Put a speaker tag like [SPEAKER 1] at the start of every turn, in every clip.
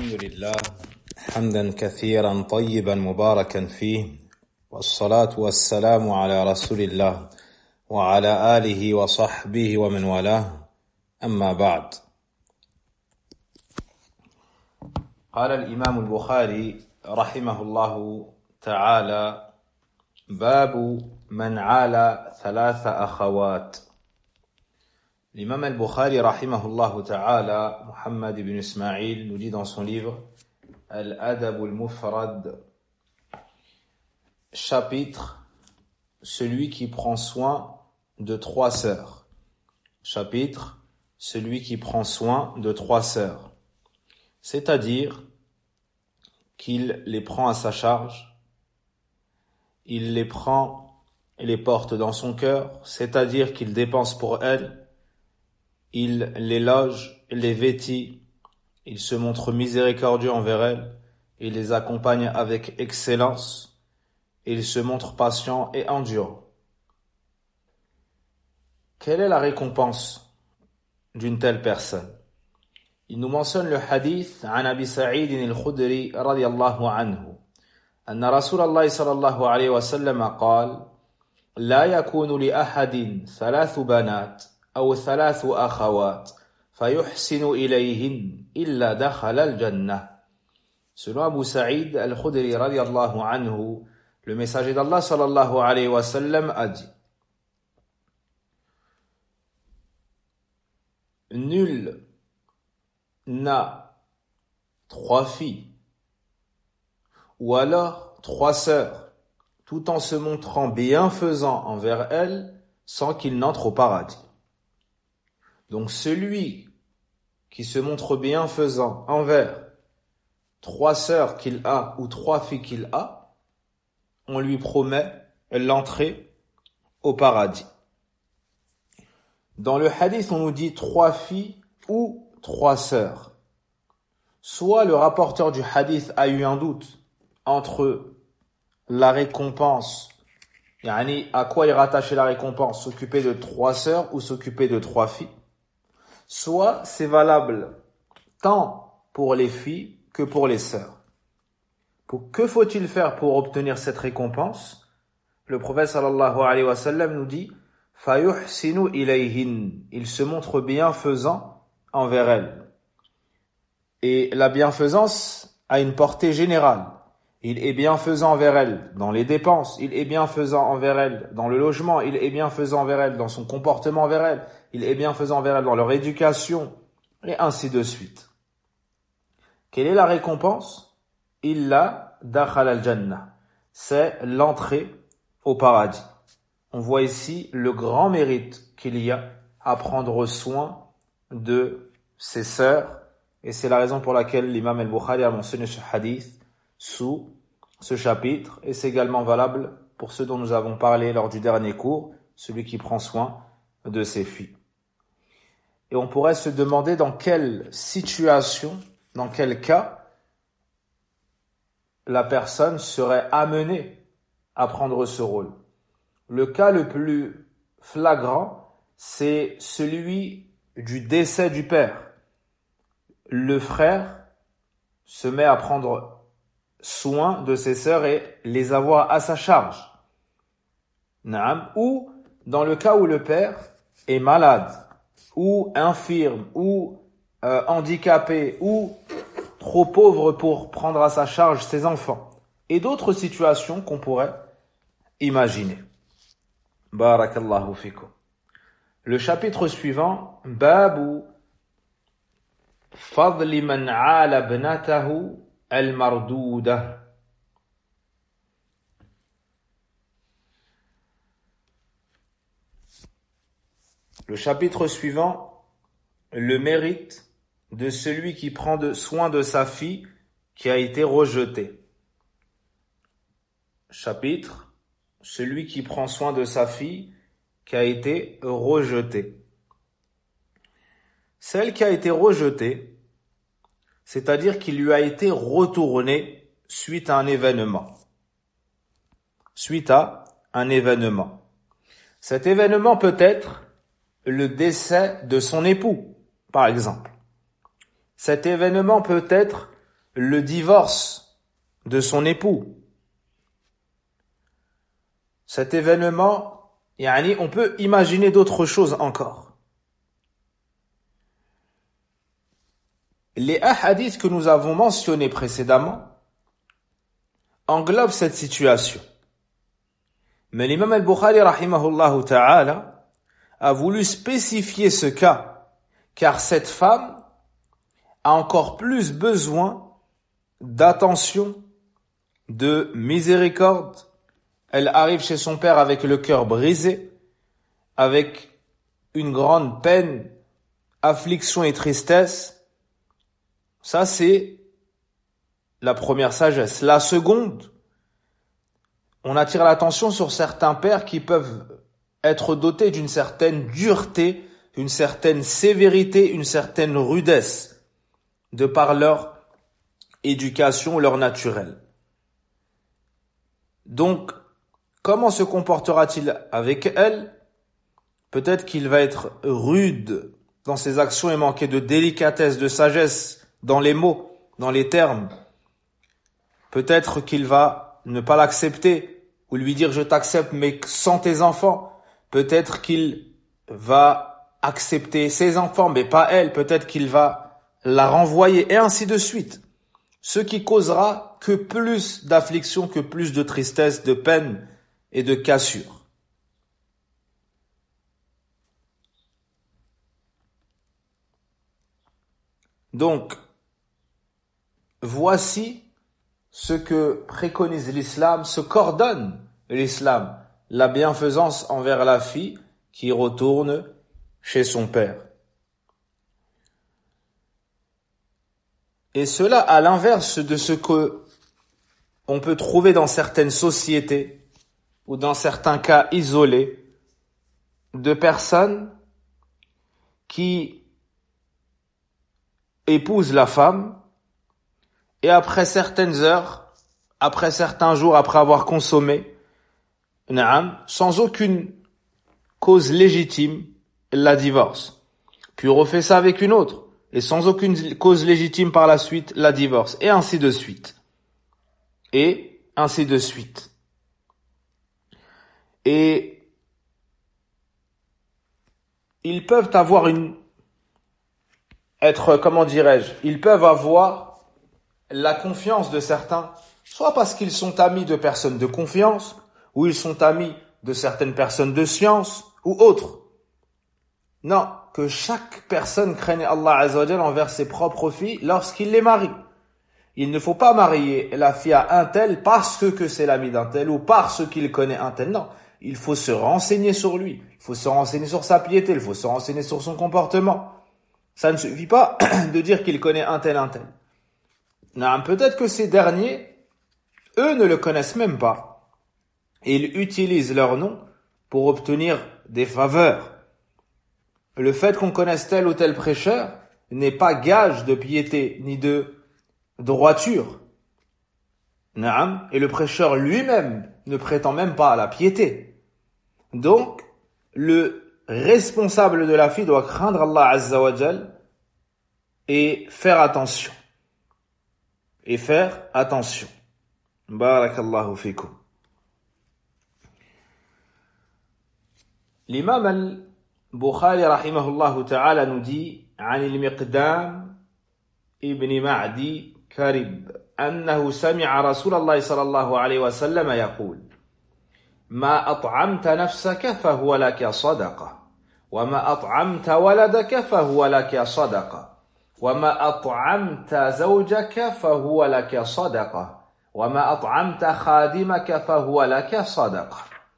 [SPEAKER 1] الحمد لله حمدا كثيرا طيبا مباركا فيه والصلاة والسلام على رسول الله وعلى آله وصحبه ومن والاه أما بعد. قال الإمام البخاري رحمه الله تعالى: باب من عال ثلاث أخوات. L'imam al-Bukhari rahimahullah ta'ala, Muhammad ibn Ismail, nous dit dans son livre Al-Adab al-Mufrad, chapitre celui qui prend soin de trois sœurs. Chapitre celui qui prend soin de trois sœurs. C'est-à-dire qu'il les prend à sa charge, il les prend et les porte dans son cœur, c'est-à-dire qu'il dépense pour elles, il les loge, les vêtit, il se montre miséricordieux envers elles, il les accompagne avec excellence, il se montre patient et endurant. Quelle est la récompense d'une telle personne? Il nous mentionne le hadith عن أبي سعيد الخدري رضي الله عنه أن رسول الله صلى الله عليه وسلم قال: لا يكون لأحد ثلاث بنات أو ثلاث أخوات فيحسن إليهن إلا دخل الجنة. Selon Abu Sa'id al-Khudri radiyallahu anhu, le messager d'Allah sallallahu alayhi wa sallam a dit: nul n'a trois filles ou alors trois sœurs tout en se montrant bienfaisant envers elles sans qu'il n'entre au paradis. Donc celui qui se montre bienfaisant envers trois sœurs qu'il a ou trois filles qu'il a, on lui promet l'entrée au paradis. Dans le hadith, on nous dit trois filles ou trois sœurs. Soit le rapporteur du hadith a eu un doute entre la récompense, yani à quoi il rattachait la récompense, s'occuper de trois sœurs ou s'occuper de trois filles. Soit c'est valable tant pour les filles que pour les sœurs. Que faut-il faire pour obtenir cette récompense? Le prophète sallallahu alayhi wa sallam nous dit: فَيُحْسِنُ إِلَيْهِنْ. Il se montre bienfaisant envers elles. Et la bienfaisance a une portée générale. Il est bienfaisant envers elles dans les dépenses, il est bienfaisant envers elles dans le logement, il est bienfaisant envers elles dans son comportement envers elles, il est bienfaisant envers elles dans leur éducation, et ainsi de suite. Quelle est la récompense? Illa dakhal al-jannah. C'est l'entrée au paradis. On voit ici le grand mérite qu'il y a à prendre soin de ses sœurs, et c'est la raison pour laquelle l'imam al-Bukhari a mentionné ce hadith sous ce chapitre, et c'est également valable pour ceux dont nous avons parlé lors du dernier cours, celui qui prend soin de ses filles. Et on pourrait se demander dans quelle situation, dans quel cas, la personne serait amenée à prendre ce rôle. Le cas le plus flagrant, c'est celui du décès du père. Le frère se met à prendre soin de ses sœurs et les avoir à sa charge. Ou dans le cas où le père est malade, ou infirme, ou handicapé, ou trop pauvre pour prendre à sa charge ses enfants, et d'autres situations qu'on pourrait imaginer. Barakallahu fikum. Le chapitre suivant, Babu Fadli man ala ibnatahu al-mardouda. Le chapitre suivant, le mérite de celui qui prend soin de sa fille qui a été rejetée. Chapitre, celui qui prend soin de sa fille qui a été rejetée. Celle qui a été rejetée, c'est-à-dire qu'il lui a été retourné suite à un événement. Suite à un événement. Cet événement peut être le décès de son époux, par exemple. Cet événement peut être le divorce de son époux. Cet événement, on peut imaginer d'autres choses encore. Les hadiths que nous avons mentionnés précédemment englobent cette situation. Mais l'imam al-Bukhari, rahimahullah ta'ala, a voulu spécifier ce cas, car cette femme a encore plus besoin d'attention, de miséricorde. Elle arrive chez son père avec le cœur brisé, avec une grande peine, affliction et tristesse. Ça, c'est la première sagesse. La seconde, on attire l'attention sur certains pères qui peuvent être dotés d'une certaine dureté, d'une certaine sévérité, une certaine rudesse, de par leur éducation, leur naturel. Donc, comment se comportera-t-il avec elle? Peut-être qu'il va être rude dans ses actions et manquer de délicatesse, de sagesse dans les mots, dans les termes. Peut-être qu'il va ne pas l'accepter ou lui dire « je t'accepte mais sans tes enfants ». Peut-être qu'il va accepter ses enfants mais pas elle. Peut-être qu'il va la renvoyer et ainsi de suite. Ce qui causera que plus d'affliction, que plus de tristesse, de peine et de cassure. Donc, voici ce que préconise l'islam, ce qu'ordonne l'islam, la bienfaisance envers la fille qui retourne chez son père. Et cela à l'inverse de ce que on peut trouver dans certaines sociétés ou dans certains cas isolés de personnes qui épousent la femme et après certaines heures, après certains jours, après avoir consommé, sans aucune cause légitime, la divorce. Puis refait ça avec une autre. Et sans aucune cause légitime par la suite, la divorce. Et ainsi de suite. Et ainsi de suite. Et ils peuvent avoir ils peuvent avoir la confiance de certains, soit parce qu'ils sont amis de personnes de confiance, ou ils sont amis de certaines personnes de science, ou autres. Non, que chaque personne craigne Allah Azza wa Jalla envers ses propres filles lorsqu'il les marie. Il ne faut pas marier la fille à un tel parce que c'est l'ami d'un tel ou parce qu'il connaît un tel. Non, il faut se renseigner sur lui, il faut se renseigner sur sa piété, il faut se renseigner sur son comportement. Ça ne suffit pas de dire qu'il connaît un tel. Non, peut-être que ces derniers, eux ne le connaissent même pas. Ils utilisent leur nom pour obtenir des faveurs. Le fait qu'on connaisse tel ou tel prêcheur n'est pas gage de piété ni de droiture. Et le prêcheur lui-même ne prétend même pas à la piété. Donc, le responsable de la fille doit craindre Allah Azza wa Jal et faire attention. Barakallahu fikum. L'imam al-Bukhari rahimahullah ta'ala nous dit عن المقدام ابن معدي كرب أنه سمع رسول الله صلى الله عليه وسلم يقول ما أطعمت نفسك فهو لك صدقة وما أطعمت ولدك فهو لك صدقة وما أطعمت زوجك فهو لك صدقة وما أطعمت خادمك فهو لك صدقة.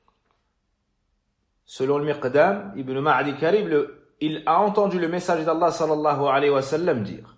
[SPEAKER 1] Selon le Miqdam, Ibn Ma'di Karib, il a entendu le messager d'Allah sallallahu alayhi wa sallam dire: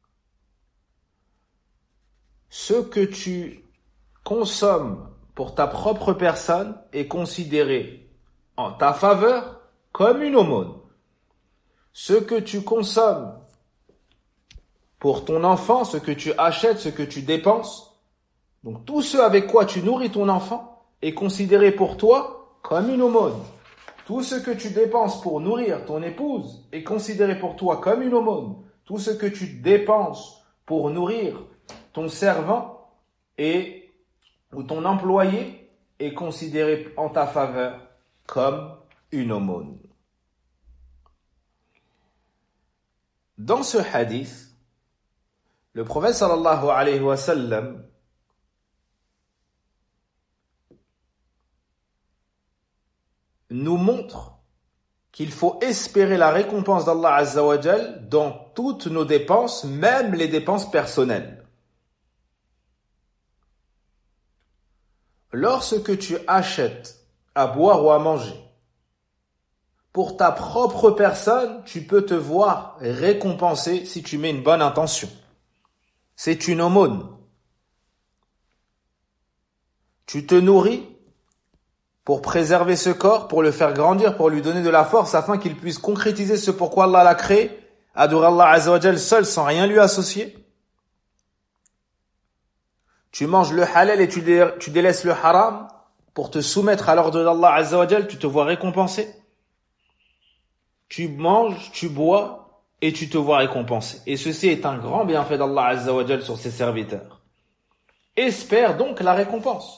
[SPEAKER 1] ce que tu consommes pour ta propre personne est considéré en ta faveur comme une aumône. Ce que tu consommes pour ton enfant, ce que tu achètes, ce que tu dépenses, donc tout ce avec quoi tu nourris ton enfant est considéré pour toi comme une aumône. Tout ce que tu dépenses pour nourrir ton épouse est considéré pour toi comme une aumône. Tout ce que tu dépenses pour nourrir ton servant ou ton employé est considéré en ta faveur comme une aumône. Dans ce hadith, le prophète sallallahu alayhi wa sallam nous montre qu'il faut espérer la récompense d'Allah Azza wa Jal dans toutes nos dépenses, même les dépenses personnelles. Lorsque tu achètes à boire ou à manger, pour ta propre personne, tu peux te voir récompensé si tu mets une bonne intention. C'est une aumône. Tu te nourris pour préserver ce corps, pour le faire grandir, pour lui donner de la force afin qu'il puisse concrétiser ce pourquoi Allah l'a créé, adorer Allah Azza wa Jal seul sans rien lui associer. Tu manges le halal et tu délaisses le haram pour te soumettre à l'ordre d'Allah Azza wa Jal, tu te vois récompensé. Tu manges, tu bois et tu te vois récompensé. Et ceci est un grand bienfait d'Allah Azza wa Jal sur ses serviteurs. Espère donc la récompense.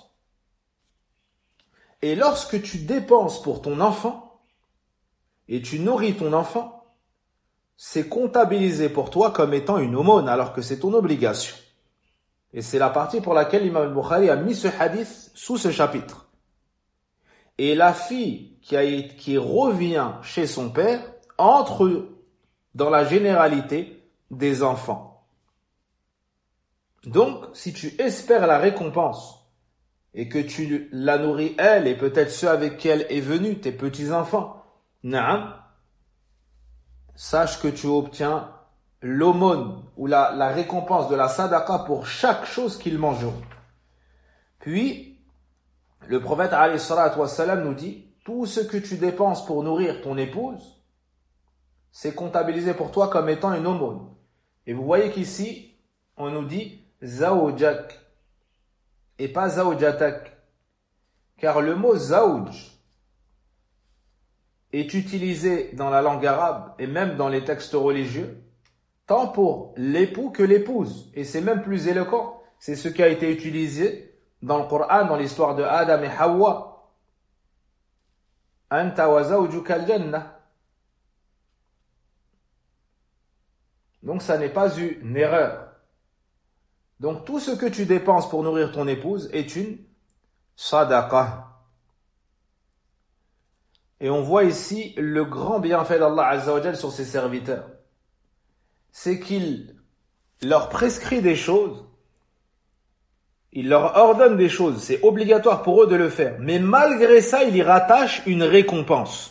[SPEAKER 1] Et lorsque tu dépenses pour ton enfant et tu nourris ton enfant, c'est comptabilisé pour toi comme étant une aumône alors que c'est ton obligation. Et c'est la partie pour laquelle l'imam al-Bukhari a mis ce hadith sous ce chapitre. Et la fille qui revient chez son père entre dans la généralité des enfants. Donc, si tu espères la récompense et que tu la nourris elle et peut-être ceux avec qui elle est venue, tes petits-enfants, sache que tu obtiens l'aumône ou la récompense de la sadaqa pour chaque chose qu'ils mangeront. Puis, le prophète alayhi salatu wassalam nous dit, tout ce que tu dépenses pour nourrir ton épouse, c'est comptabilisé pour toi comme étant une aumône. Et vous voyez qu'ici, on nous dit zawjak et pas zawjatak. Car le mot zawj est utilisé dans la langue arabe et même dans les textes religieux, tant pour l'époux que l'épouse. Et c'est même plus éloquent. C'est ce qui a été utilisé dans le Coran, dans l'histoire de Adam et Hawa. Anta wa zawjuka al-jannah. Donc ça n'est pas une erreur. Donc tout ce que tu dépenses pour nourrir ton épouse est une sadaqa. Et on voit ici le grand bienfait d'Allah Azza wa Jal sur ses serviteurs. C'est qu'il leur prescrit des choses, il leur ordonne des choses, c'est obligatoire pour eux de le faire. Mais malgré ça, il y rattache une récompense.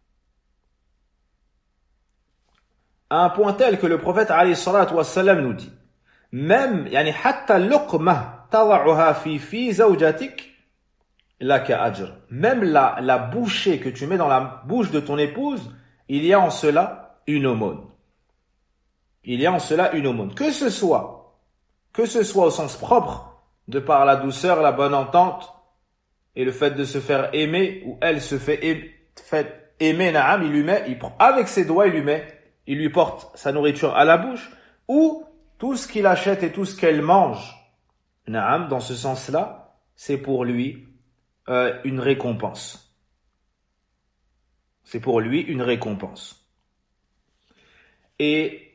[SPEAKER 1] À un point tel que le prophète alayhi salatu wassalam nous dit, même hatta luqmah tada'uha fi zawjatik laka ajr. Même la bouchée que tu mets dans la bouche de ton épouse, il y a en cela une aumône. Il y a en cela une aumône. Que ce soit au sens propre, de par la douceur, la bonne entente, et le fait de se faire aimer, ou elle se fait aimer, avec ses doigts, il lui porte sa nourriture à la bouche, ou tout ce qu'il achète et tout ce qu'elle mange, dans ce sens-là, c'est pour lui une récompense. C'est pour lui une récompense. Et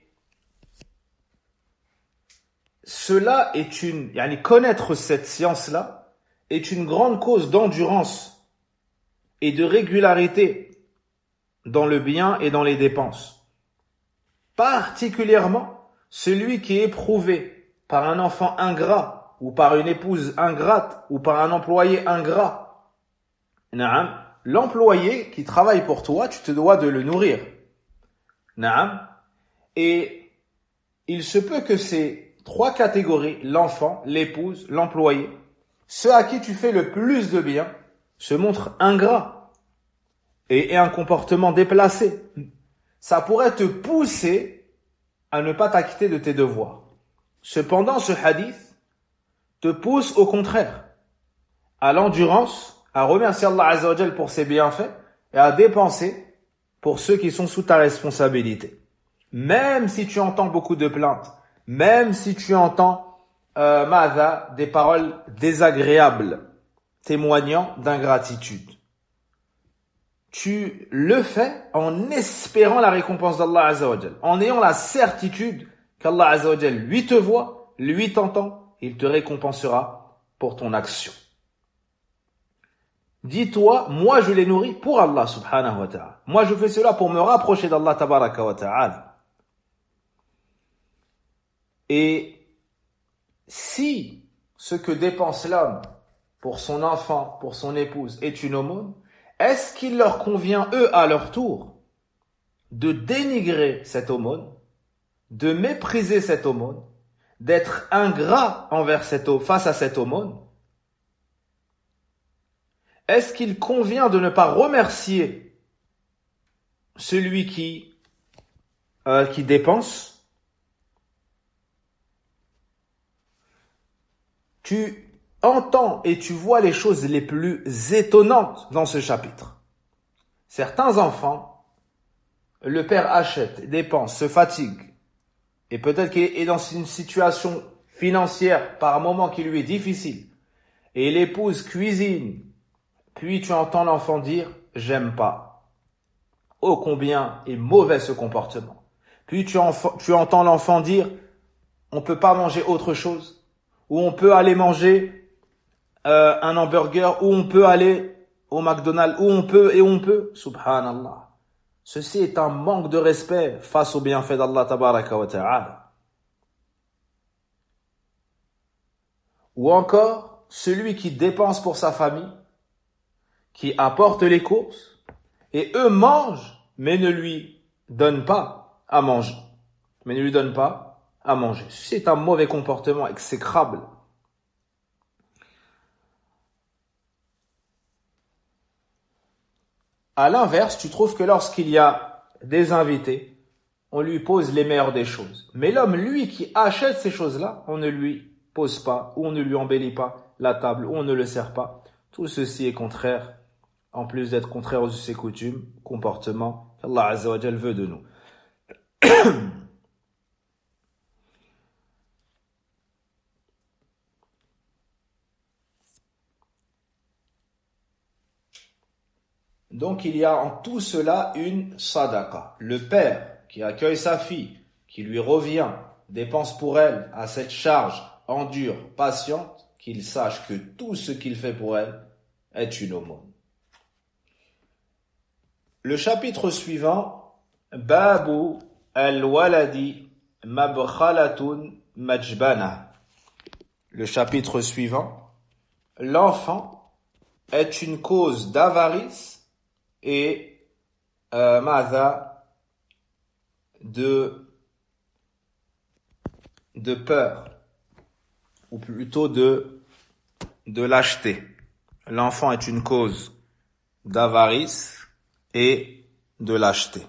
[SPEAKER 1] cela est connaître cette science-là est une grande cause d'endurance et de régularité dans le bien et dans les dépenses. Particulièrement celui qui est éprouvé par un enfant ingrat ou par une épouse ingrate ou par un employé ingrat. L'employé qui travaille pour toi, tu te dois de le nourrir. Et il se peut que ces trois catégories, l'enfant, l'épouse, l'employé, ceux à qui tu fais le plus de bien, se montrent ingrats et aient un comportement déplacé. Ça pourrait te pousser à ne pas t'acquitter de tes devoirs. Cependant, ce hadith te pousse au contraire à l'endurance, à remercier Allah Azza wa Jal pour ses bienfaits et à dépenser pour ceux qui sont sous ta responsabilité. Même si tu entends beaucoup de plaintes, même si tu entends des paroles désagréables témoignant d'ingratitude. Tu le fais en espérant la récompense d'Allah Azza wa Jal, en ayant la certitude qu'Allah Azza wa Jal, lui te voit, lui t'entend, il te récompensera pour ton action. Dis-toi, moi je les nourris pour Allah subhanahu wa ta'ala. Moi je fais cela pour me rapprocher d'Allah tabaraka wa ta'ala. Et si ce que dépense l'homme pour son enfant, pour son épouse est une aumône, est-ce qu'il leur convient, eux, à leur tour, de dénigrer cette aumône, de mépriser cette aumône, d'être ingrat envers face à cette aumône? Est-ce qu'il convient de ne pas remercier celui qui dépense? Tu entends et tu vois les choses les plus étonnantes dans ce chapitre. Certains enfants, le père achète, dépense, se fatigue, et peut-être qu'il est dans une situation financière par moment qui lui est difficile, et l'épouse cuisine, puis tu entends l'enfant dire « j'aime pas ». Oh combien est mauvais ce comportement. Puis tu entends l'enfant dire « on peut pas manger autre chose » ou « on peut aller manger un hamburger » ou « on peut aller au McDonald's » ou « on peut ». Subhanallah. Ceci est un manque de respect face au bienfait d'Allah tabaraka wa ta'ala. Ou encore, celui qui dépense pour sa famille, qui apporte les courses, et eux mangent, mais ne lui donnent pas à manger. Ceci est un mauvais comportement exécrable. À l'inverse, tu trouves que lorsqu'il y a des invités, on lui pose les meilleures des choses. Mais l'homme, lui, qui achète ces choses-là, on ne lui pose pas, ou on ne lui embellit pas la table, ou on ne le sert pas. Tout ceci est contraire, en plus d'être contraire aux us et coutumes, comportement qu'Allah Azza wa Jal veut de nous. Donc il y a en tout cela une sadaqa. Le père qui accueille sa fille, qui lui revient, dépense pour elle à cette charge, endure, patiente, qu'il sache que tout ce qu'il fait pour elle est une aumône. Le chapitre suivant, Babu al-waladi mabkhalatun majbana. Le chapitre suivant, l'enfant est une cause d'avarice et de peur, ou plutôt de lâcheté. L'enfant est une cause d'avarice et de lâcheté.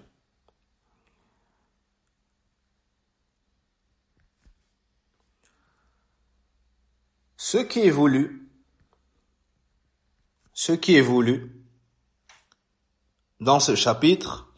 [SPEAKER 1] Ce qui est voulu dans ce chapitre,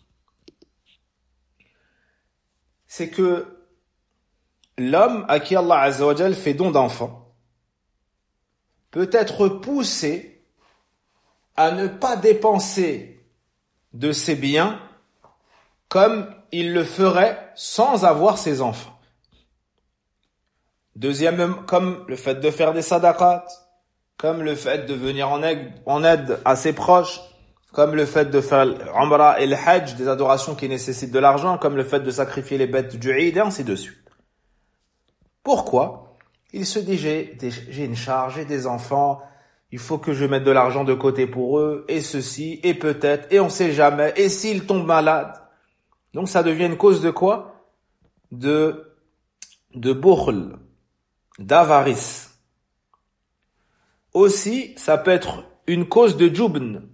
[SPEAKER 1] c'est que l'homme à qui Allah Azza wa Jal fait don d'enfant peut être poussé à ne pas dépenser de ses biens comme il le ferait sans avoir ses enfants. Deuxièmement, comme le fait de faire des sadaqat, comme le fait de venir en aide à ses proches, comme le fait de faire l'umrah et le hajj, des adorations qui nécessitent de l'argent, comme le fait de sacrifier les bêtes du Eid, et ainsi de suite. Pourquoi? Il se dit, j'ai une charge, j'ai des enfants, il faut que je mette de l'argent de côté pour eux, et ceci, et peut-être, et on sait jamais, et s'ils tombent malades. Donc ça devient une cause de quoi? De bukhl, d'avarice. Aussi, ça peut être une cause de jubn,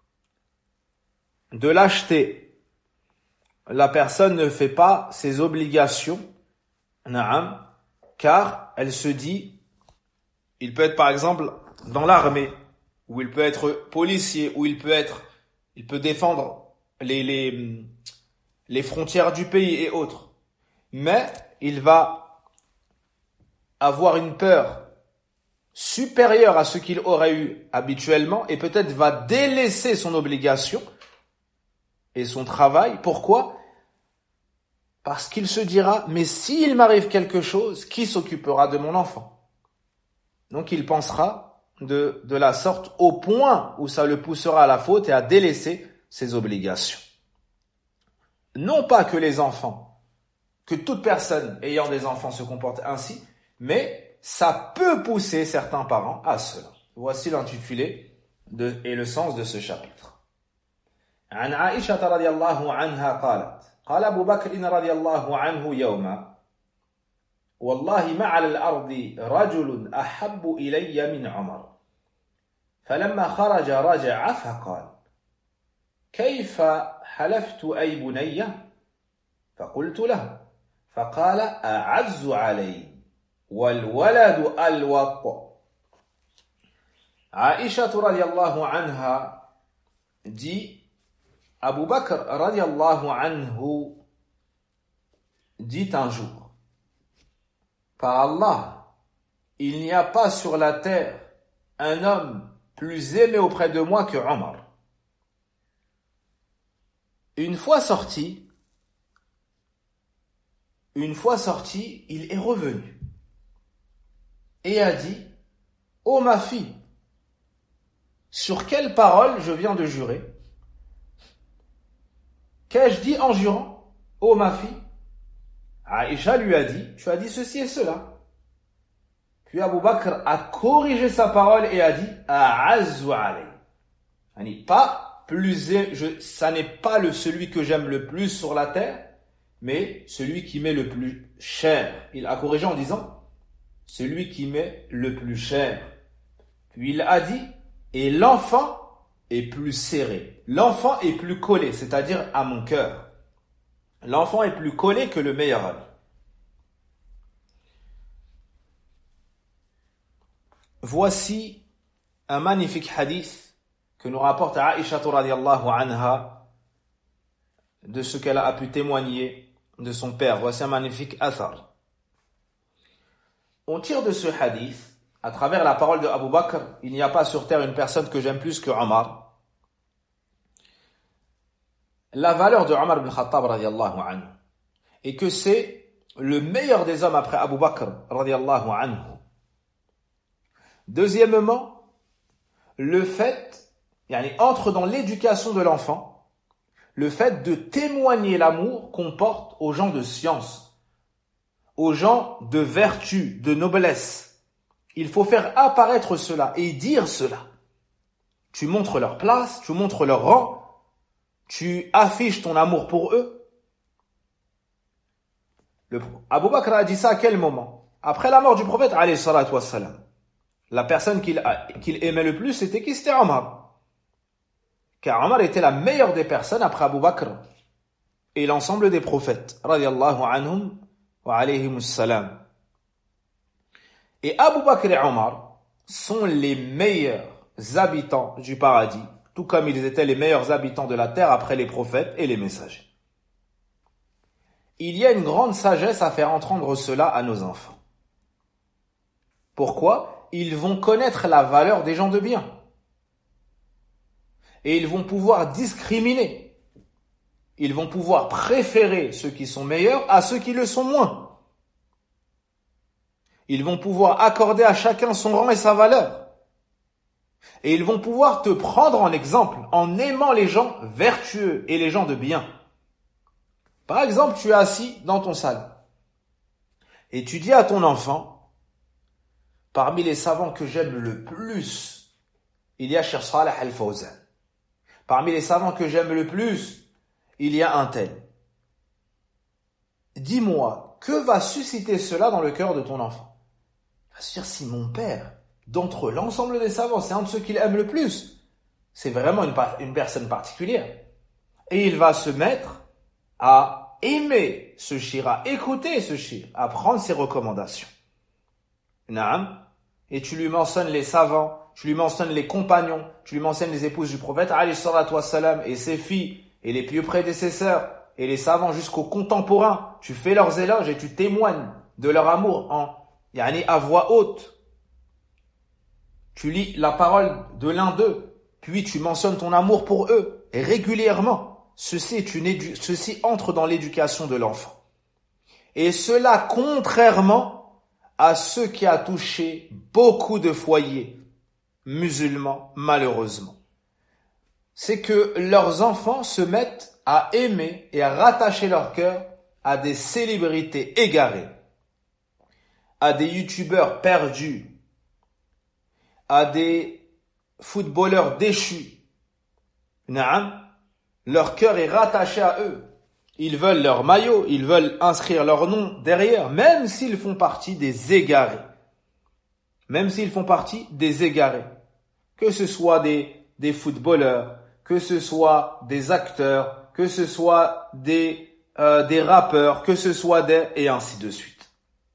[SPEAKER 1] de lâcheté. La personne ne fait pas ses obligations, na'am, car elle se dit, il peut être par exemple dans l'armée, ou il peut être policier, ou il peut défendre les frontières du pays et autres. Mais il va avoir une peur supérieure à ce qu'il aurait eu habituellement et peut-être va délaisser son obligation et son travail. Pourquoi? Parce qu'il se dira, mais s'il m'arrive quelque chose, qui s'occupera de mon enfant? Donc il pensera de la sorte au point où ça le poussera à la faute et à délaisser ses obligations. Non pas que les enfants, que toute personne ayant des enfants se comporte ainsi, mais ça peut pousser certains parents à cela. Voici l'intitulé et le sens de ce chapitre. عن عائشة رضي الله عنها قالت قال أبو بكر رضي الله عنه يوما والله ما على الأرض رجل أحب إلي من عمر فلما خرج رجع فقال كيف حلفت أي بني فقلت له فقال أعز علي والولد الوط. عائشة رضي الله عنها dit Abu Bakr radiallahu anhu dit un jour, par Allah, il n'y a pas sur la terre un homme plus aimé auprès de moi que Omar. Une fois sorti, il est revenu et a dit, ô ma fille, sur quelle parole je viens de jurer? Qu'ai-je dit en jurant? Ô ma fille? Aïcha lui a dit, tu as dit ceci et cela. Puis Abu Bakr a corrigé sa parole et a dit, A'azzu alayhi. Pas plus, ça n'est pas celui que j'aime le plus sur la terre, mais celui qui m'est le plus cher. Il a corrigé en disant, celui qui m'est le plus cher. Puis il a dit, et l'enfant est plus serré. L'enfant est plus collé, c'est-à-dire à mon cœur. L'enfant est plus collé que le meilleur ami. Voici un magnifique hadith que nous rapporte Aïcha radhiyallahu anha de ce qu'elle a pu témoigner de son père. Voici un magnifique athar. On tire de ce hadith, à travers la parole de Abu Bakr, il n'y a pas sur terre une personne que j'aime plus que Omar. La valeur de Omar ibn Khattab radhiyallahu anhu et que c'est le meilleur des hommes après Abu Bakr radhiyallahu anhu. Deuxièmement, le fait, entre dans l'éducation de l'enfant, le fait de témoigner l'amour qu'on porte aux gens de science, aux gens de vertu, de noblesse. Il faut faire apparaître cela et dire cela. Tu montres leur place, tu montres leur rang, tu affiches ton amour pour eux. Abu Bakr a dit ça à quel moment? Après la mort du prophète, alayhi salatu wassalam. La personne qu'il aimait le plus, c'était qui? C'était Omar. Car Omar était la meilleure des personnes après Abu Bakr et l'ensemble des prophètes, radiyallahu anhum wa alayhimus salam. Et Abu Bakr et Omar sont les meilleurs habitants du paradis, tout comme ils étaient les meilleurs habitants de la terre après les prophètes et les messagers. Il y a une grande sagesse à faire entendre cela à nos enfants. Pourquoi? Ils vont connaître la valeur des gens de bien. Et ils vont pouvoir discriminer. Ils vont pouvoir préférer ceux qui sont meilleurs à ceux qui le sont moins. Ils vont pouvoir accorder à chacun son rang et sa valeur. Et ils vont pouvoir te prendre en exemple en aimant les gens vertueux et les gens de bien. Par exemple, tu es assis dans ton salon et tu dis à ton enfant, parmi les savants que j'aime le plus, il y a Cheikh Saleh Al-Fawzan. Parmi les savants que j'aime le plus, il y a un tel. Dis-moi, que va susciter cela dans le cœur de ton enfant? Il va se dire, si mon père, d'entre l'ensemble des savants, c'est un de ceux qu'il aime le plus, c'est vraiment une personne particulière. Et il va se mettre à aimer ce shir, à écouter ce shir, à prendre ses recommandations. Naam. Et tu lui mentionnes les savants, tu lui mentionnes les compagnons, tu lui mentionnes les épouses du prophète, alayhi salatu wassalam, et ses filles, et les pieux prédécesseurs, et les savants jusqu'aux contemporains. Tu fais leurs éloges et tu témoignes de leur amour en yani à voix haute. Tu lis la parole de l'un d'eux, puis tu mentionnes ton amour pour eux, et régulièrement. Ceci entre dans l'éducation de l'enfant. Et cela contrairement à ce qui a touché beaucoup de foyers musulmans, malheureusement. C'est que leurs enfants se mettent à aimer et à rattacher leur cœur à des célébrités égarées, à des youtubeurs perdus, à des footballeurs déchus. Naam, leur cœur est rattaché à eux. Ils veulent leur maillot, ils veulent inscrire leur nom derrière, même s'ils font partie des égarés. Même s'ils font partie des égarés. Que ce soit des footballeurs, que ce soit des acteurs, que ce soit des rappeurs, que ce soit et ainsi de suite.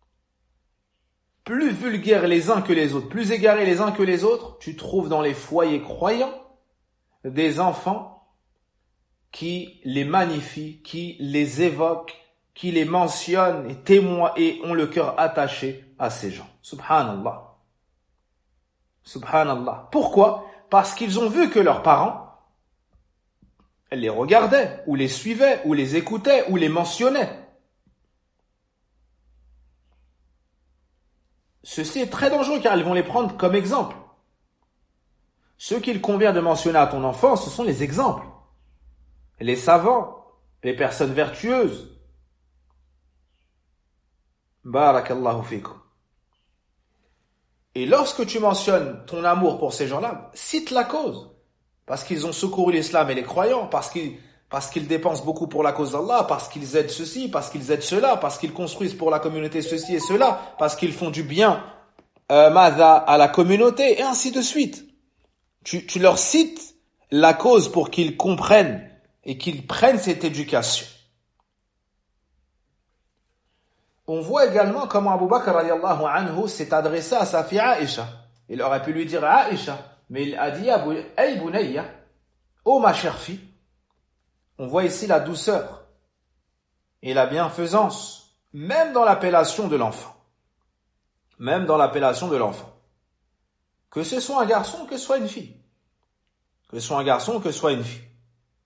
[SPEAKER 1] Plus vulgaires les uns que les autres, plus égarés les uns que les autres, tu trouves dans les foyers croyants des enfants qui les magnifient, qui les évoquent, qui les mentionnent et témoignent et ont le cœur attaché à ces gens. Subhanallah. Subhanallah. Pourquoi? Parce qu'ils ont vu que leurs parents les regardaient, ou les suivaient, ou les écoutaient, ou les mentionnaient. Ceci est très dangereux car ils vont les prendre comme exemple. Ce qu'il convient de mentionner à ton enfant, ce sont les exemples. Les savants, les personnes vertueuses. Barakallahu fikum. Et lorsque tu mentionnes ton amour pour ces gens-là, cite la cause. Parce qu'ils ont secouru l'islam et les croyants, parce qu'ils dépensent beaucoup pour la cause d'Allah, parce qu'ils aident ceci, parce qu'ils aident cela, parce qu'ils construisent pour la communauté ceci et cela, parce qu'ils font du bien à la communauté, et ainsi de suite. Tu leur cites la cause pour qu'ils comprennent et qu'ils prennent cette éducation. On voit également comment Abu Bakr radiallahu anhu s'est adressé à sa fille Aïcha. Il aurait pu lui dire Aïcha, mais il a dit Ay bunayya, ô ma chère fille. On voit ici la douceur et la bienfaisance, même dans l'appellation de l'enfant. Même dans l'appellation de l'enfant. Que ce soit un garçon, que ce soit une fille. Que ce soit un garçon, que ce soit une fille.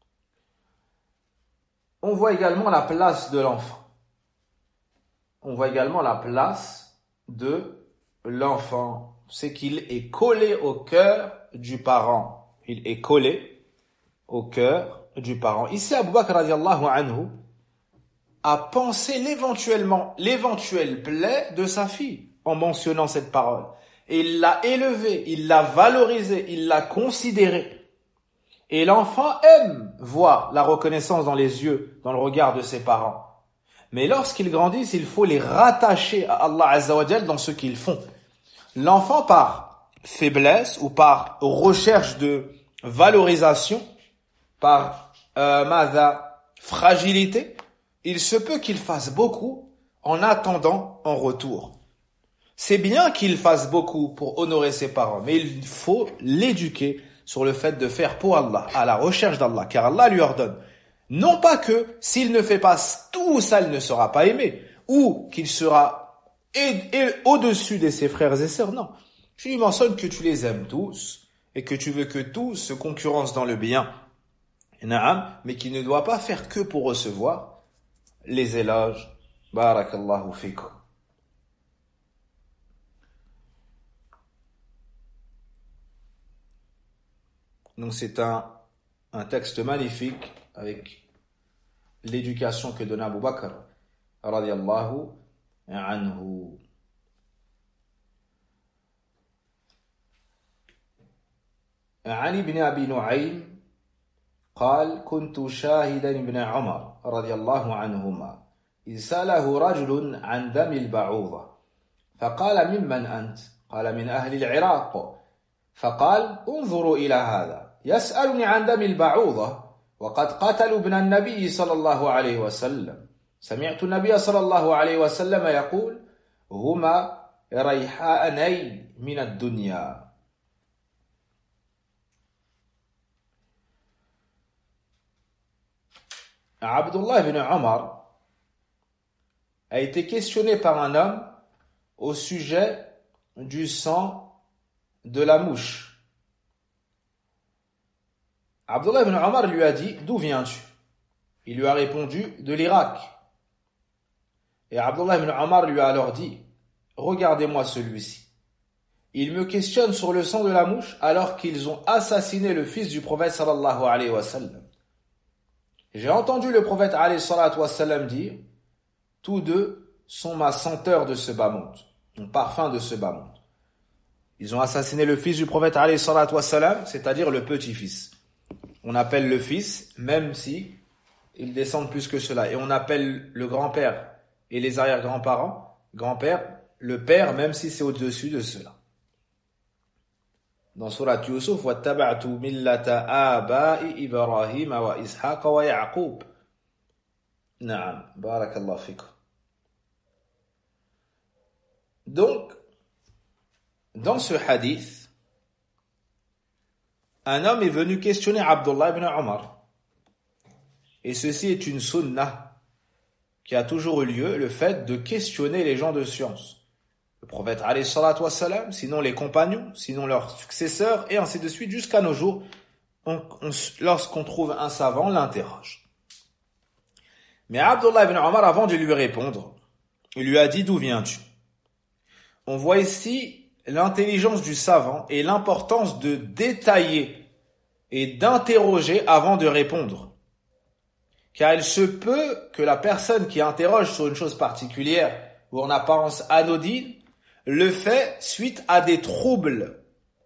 [SPEAKER 1] On voit également la place de l'enfant. On voit également la place de l'enfant. C'est qu'il est collé au cœur du parent. Il est collé au cœur du parent. Ici, Abu Bakr radiallahu anhu a pensé l'éventuel plaie de sa fille en mentionnant cette parole. Et il l'a élevée, il l'a valorisée, il l'a considérée. Et l'enfant aime voir la reconnaissance dans les yeux, dans le regard de ses parents. Mais lorsqu'ils grandissent, il faut les rattacher à Allah Azza wa Jal dans ce qu'ils font. L'enfant, par faiblesse ou par recherche de valorisation, par fragilité, il se peut qu'il fasse beaucoup en attendant en retour. C'est bien qu'il fasse beaucoup pour honorer ses parents, mais il faut l'éduquer sur le fait de faire pour Allah, à la recherche d'Allah, car Allah lui ordonne. Non pas que s'il ne fait pas tout ça, il ne sera pas aimé, ou qu'il sera au-dessus de ses frères et sœurs, non. Tu lui mentionnes que tu les aimes tous, et que tu veux que tous se concurrencent dans le bien, mais qu'il ne doit pas faire que pour recevoir les éloges. Barakallahu fikum. Donc c'est un texte magnifique avec l'éducation que donne Abu Bakr radiyallahu anhu. عن ابن أبي نعيم قال كنت شاهدا ابن عمر رضي الله عنهما إذ سأله رجل عن دم البعوضة فقال ممن أنت؟ قال من أهل العراق فقال انظروا إلى هذا يسألني عن دم البعوضة وقد قتلوا ابن النبي صلى الله عليه وسلم سمعت النبي صلى الله عليه وسلم يقول هما ريحانين من الدنيا. Abdullah ibn Omar a été questionné par un homme au sujet du sang de la mouche. Abdullah ibn Omar lui a dit, d'où viens-tu? Il lui a répondu, de l'Irak. Et Abdullah ibn Omar lui a alors dit, regardez-moi celui-ci. Il me questionne sur le sang de la mouche alors qu'ils ont assassiné le fils du prophète sallallahu alayhi wa sallam. J'ai entendu le prophète alayhi salatu wa sallam dire, tous deux sont ma senteur de ce bas monde, mon parfum de ce bas monde. Ils ont assassiné le fils du prophète alayhi salatu wa sallam, c'est-à-dire le petit-fils. On appelle le fils, même si ils descendent plus que cela. Et on appelle le grand-père et les arrière-grands-parents, grand-père, le père, même si c'est au-dessus de cela. Dans Surat Yusuf, وَاتَّبَعْتُ مِلَّةَ آبَاءِ إِبْرَاهِيمَ وَإِسْحَاقَ وَيَعْقُوبَ. Naam, barakallahu fikum. Donc, dans ce hadith, un homme est venu questionner Abdullah ibn Omar. Et ceci est une sunnah qui a toujours eu lieu, le fait de questionner les gens de science. Le prophète alayhi salatu wa salam, sinon les compagnons, sinon leurs successeurs, et ainsi de suite, jusqu'à nos jours, lorsqu'on trouve un savant, l'interroge. Mais Abdullah ibn Omar, avant de lui répondre, il lui a dit, d'où viens-tu? On voit ici l'intelligence du savant et l'importance de détailler et d'interroger avant de répondre. Car il se peut que la personne qui interroge sur une chose particulière ou en apparence anodine le fait suite à des troubles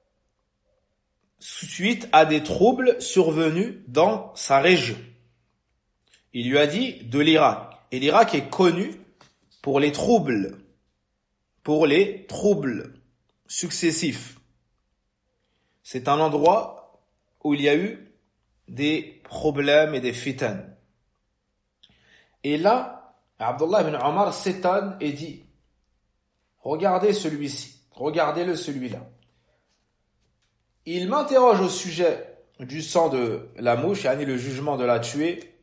[SPEAKER 1] survenus dans sa région. Il lui a dit de l'Irak. Et l'Irak est connu pour les troubles successifs. C'est un endroit où il y a eu des problèmes et des fitan. Et là, Abdullah ibn Omar s'étonne et dit, regardez celui-ci, regardez-le celui-là. Il m'interroge au sujet du sang de la mouche, yani le jugement de la tuer,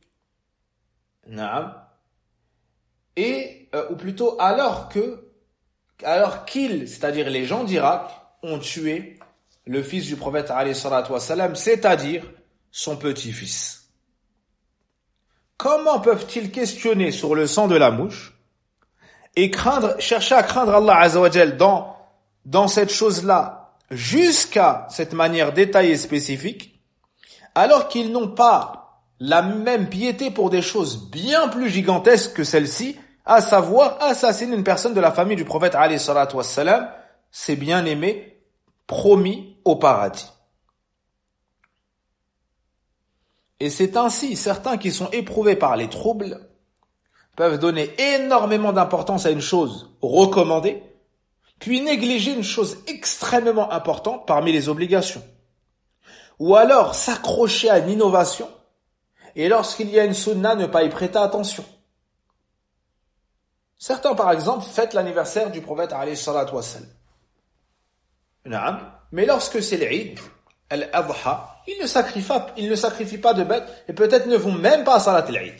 [SPEAKER 1] et ou plutôt alors qu'ils, c'est-à-dire les gens d'Irak, ont tué le fils du prophète alayhi salatu wa salam, c'est-à-dire son petit-fils. Comment peuvent-ils questionner sur le sang de la mouche et chercher à craindre Allah Azza wa Jal dans cette chose-là jusqu'à cette manière détaillée et spécifique, alors qu'ils n'ont pas la même piété pour des choses bien plus gigantesques que celle-ci, à savoir assassiner une personne de la famille du prophète alayhi salatu wassalam, ses bien-aimés promis au paradis. Et c'est ainsi, certains qui sont éprouvés par les troubles peuvent donner énormément d'importance à une chose recommandée, puis négliger une chose extrêmement importante parmi les obligations. Ou alors s'accrocher à une innovation, et lorsqu'il y a une sunna, ne pas y prêter attention. Certains, par exemple, fêtent l'anniversaire du prophète alayhi salatu wassalam. Mais lorsque c'est l'Eid, Al-Adha, ils ne sacrifient pas de bêtes, et peut-être ne vont même pas à Salat al-Eid.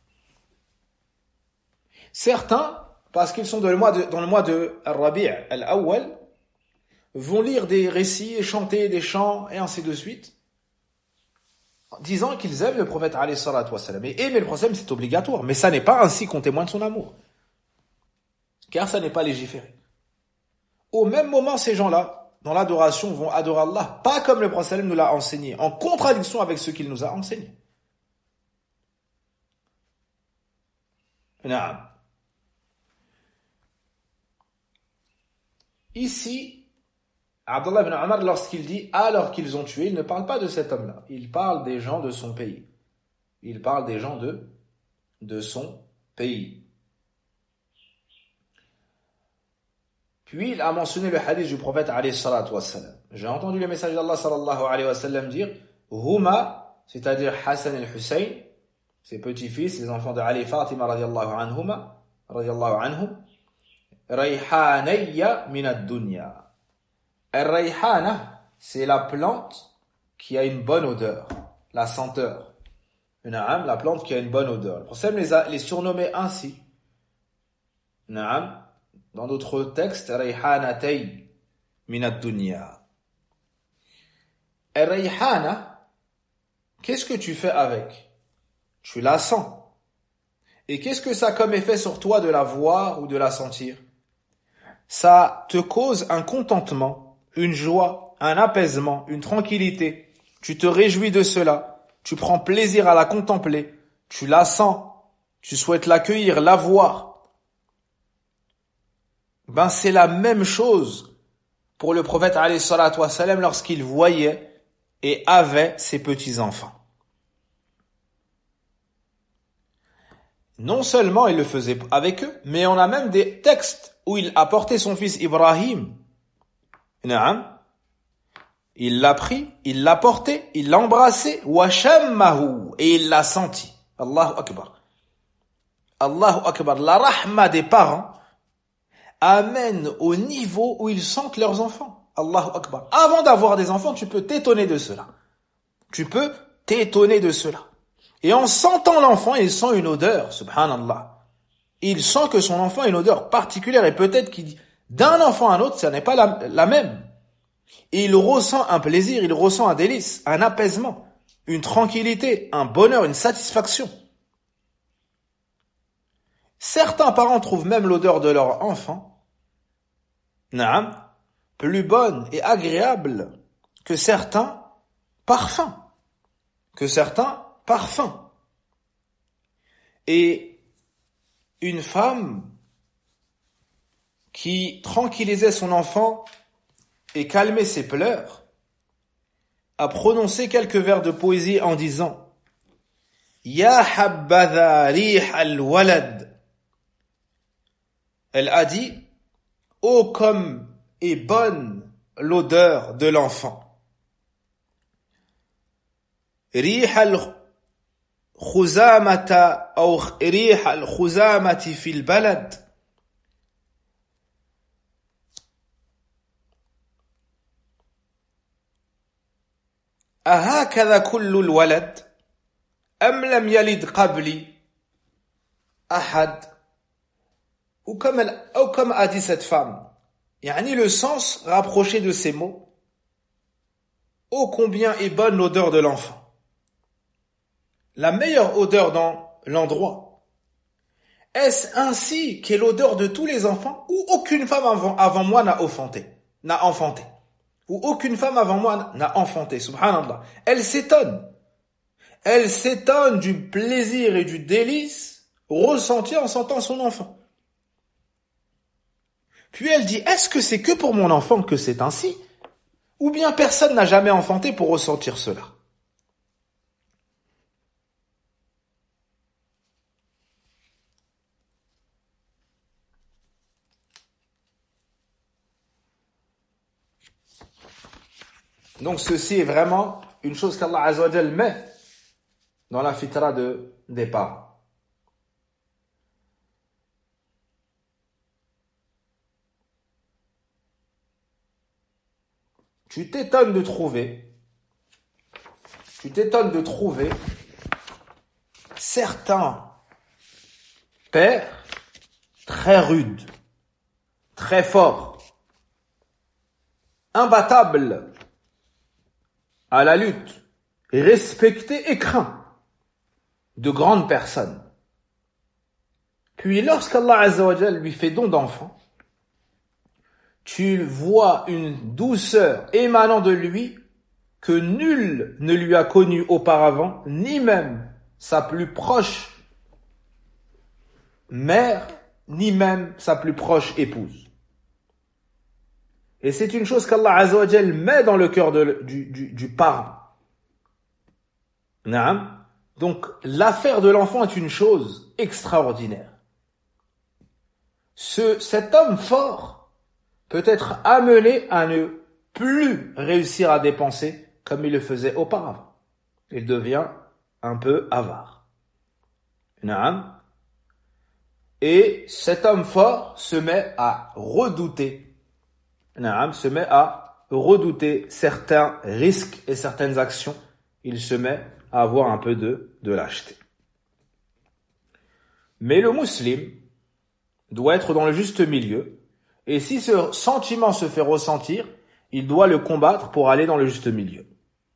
[SPEAKER 1] Certains, parce qu'ils sont dans le mois de Al-Rabi' Al-Awwal, vont lire des récits et chanter des chants et ainsi de suite, disant qu'ils aiment le prophète alayhi salatu wassalam. Et aimer le prophète, c'est obligatoire, mais ça n'est pas ainsi qu'on témoigne de son amour. Car ça n'est pas légiféré. Au même moment, ces gens-là, dans l'adoration, vont adorer Allah, pas comme le prophète nous l'a enseigné, en contradiction avec ce qu'il nous a enseigné. Naam. Ici, Abdullah ibn Omar, lorsqu'il dit « alors qu'ils ont tué », il ne parle pas de cet homme-là. Il parle des gens de son pays. Il parle des gens de son pays. Puis il a mentionné le hadith du prophète alayhi salatu wassalam. J'ai entendu le message d'Allah sallallahu alayhi wa sallam dire « Huma », c'est-à-dire Hassan et Hussein, ses petits-fils, les enfants de Ali et Fatima radiyallahu anhum, Rayhanayya min ad-dunya. Al-Rayhana, c'est la plante qui a une bonne odeur, la senteur. La plante qui a une bonne odeur. Le prophète les surnommait ainsi. Dans d'autres textes, rayhanatay min ad-dunya. Rayhana, qu'est-ce que tu fais avec? Tu la sens. Et qu'est-ce que ça a comme effet sur toi de la voir ou de la sentir? Ça te cause un contentement, une joie, un apaisement, une tranquillité. Tu te réjouis de cela. Tu prends plaisir à la contempler. Tu la sens. Tu souhaites l'accueillir, la voir. Ben, c'est la même chose pour le prophète alayhi salatu wa salam lorsqu'il voyait et avait ses petits-enfants. Non seulement il le faisait avec eux, mais on a même des textes où il a porté son fils Ibrahim. Naam. Il l'a pris, il l'a porté, il l'a embrassé, wa shammahu, et il l'a senti. Allahu Akbar. Allahu Akbar. La rahma des parents amène au niveau où ils sentent leurs enfants. Allahu Akbar. Avant d'avoir des enfants, tu peux t'étonner de cela. Tu peux t'étonner de cela. Et en sentant l'enfant, il sent une odeur, subhanallah. Il sent que son enfant a une odeur particulière et peut-être qu'il dit d'un enfant à un autre, ça n'est pas la même. Et il ressent un plaisir, il ressent un délice, un apaisement, une tranquillité, un bonheur, une satisfaction. Certains parents trouvent même l'odeur de leur enfant, naam, plus bonne et agréable que certains parfums. Et une femme qui tranquillisait son enfant et calmait ses pleurs a prononcé quelques vers de poésie en disant Ya habbadha rih al-walad. Elle a dit ô comme est bonne l'odeur de l'enfant. ريح الخزامة أو ريح الخزامة في البلد أهكذا كل الولد أم لم يلد قبلي أحد ou comme a dit cette femme, يعني le sens rapproché de ces mots, ô combien est bonne l'odeur de l'enfant. La meilleure odeur dans l'endroit. Est-ce ainsi qu'est l'odeur de tous les enfants ou aucune femme avant moi n'a enfanté? Ou aucune femme avant moi n'a enfanté, subhanallah. Elle s'étonne du plaisir et du délice ressenti en sentant son enfant. Puis elle dit, est-ce que c'est que pour mon enfant que c'est ainsi? Ou bien personne n'a jamais enfanté pour ressentir cela? Donc ceci est vraiment une chose qu'Allah Azza wa Jal met dans la fitra des parents. Tu t'étonnes de trouver certains pères très rudes, très forts, imbattables à la lutte, respectés et craints de grandes personnes. Puis lorsqu'Allah Azza wa Jal lui fait don d'enfants, tu vois une douceur émanant de lui que nul ne lui a connue auparavant, ni même sa plus proche mère, ni même sa plus proche épouse. Et c'est une chose qu'Allah Azza wa Jal met dans le cœur du parent. Naam. Donc l'affaire de l'enfant est une chose extraordinaire. Cet homme fort peut être amené à ne plus réussir à dépenser comme il le faisait auparavant. Il devient un peu avare. Naam. Et cet homme fort se met à redouter. Naam, se met à redouter certains risques et certaines actions. Il se met à avoir un peu de lâcheté. Mais le musulman doit être dans le juste milieu Et si ce sentiment se fait ressentir, il doit le combattre pour aller dans le juste milieu.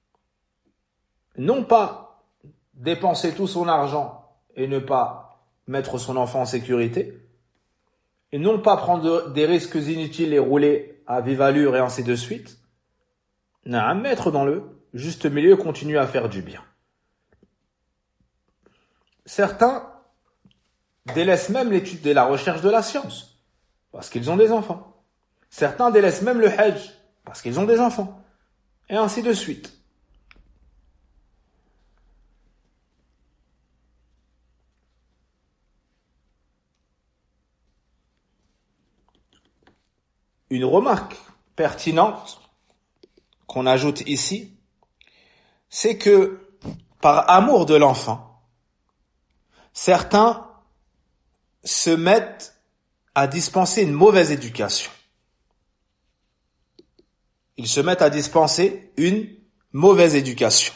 [SPEAKER 1] Non pas dépenser tout son argent et ne pas mettre son enfant en sécurité, et non pas prendre des risques inutiles et rouler à vive allure et ainsi de suite. Non, mettre dans le juste milieu et continuer à faire du bien. Certains délaissent même l'étude et la recherche de la science, parce qu'ils ont des enfants. Certains délaissent même le hajj, parce qu'ils ont des enfants. Et ainsi de suite. Une remarque pertinente qu'on ajoute ici, c'est que par amour de l'enfant, certains se mettent à dispenser une mauvaise éducation. Ils se mettent à dispenser une mauvaise éducation.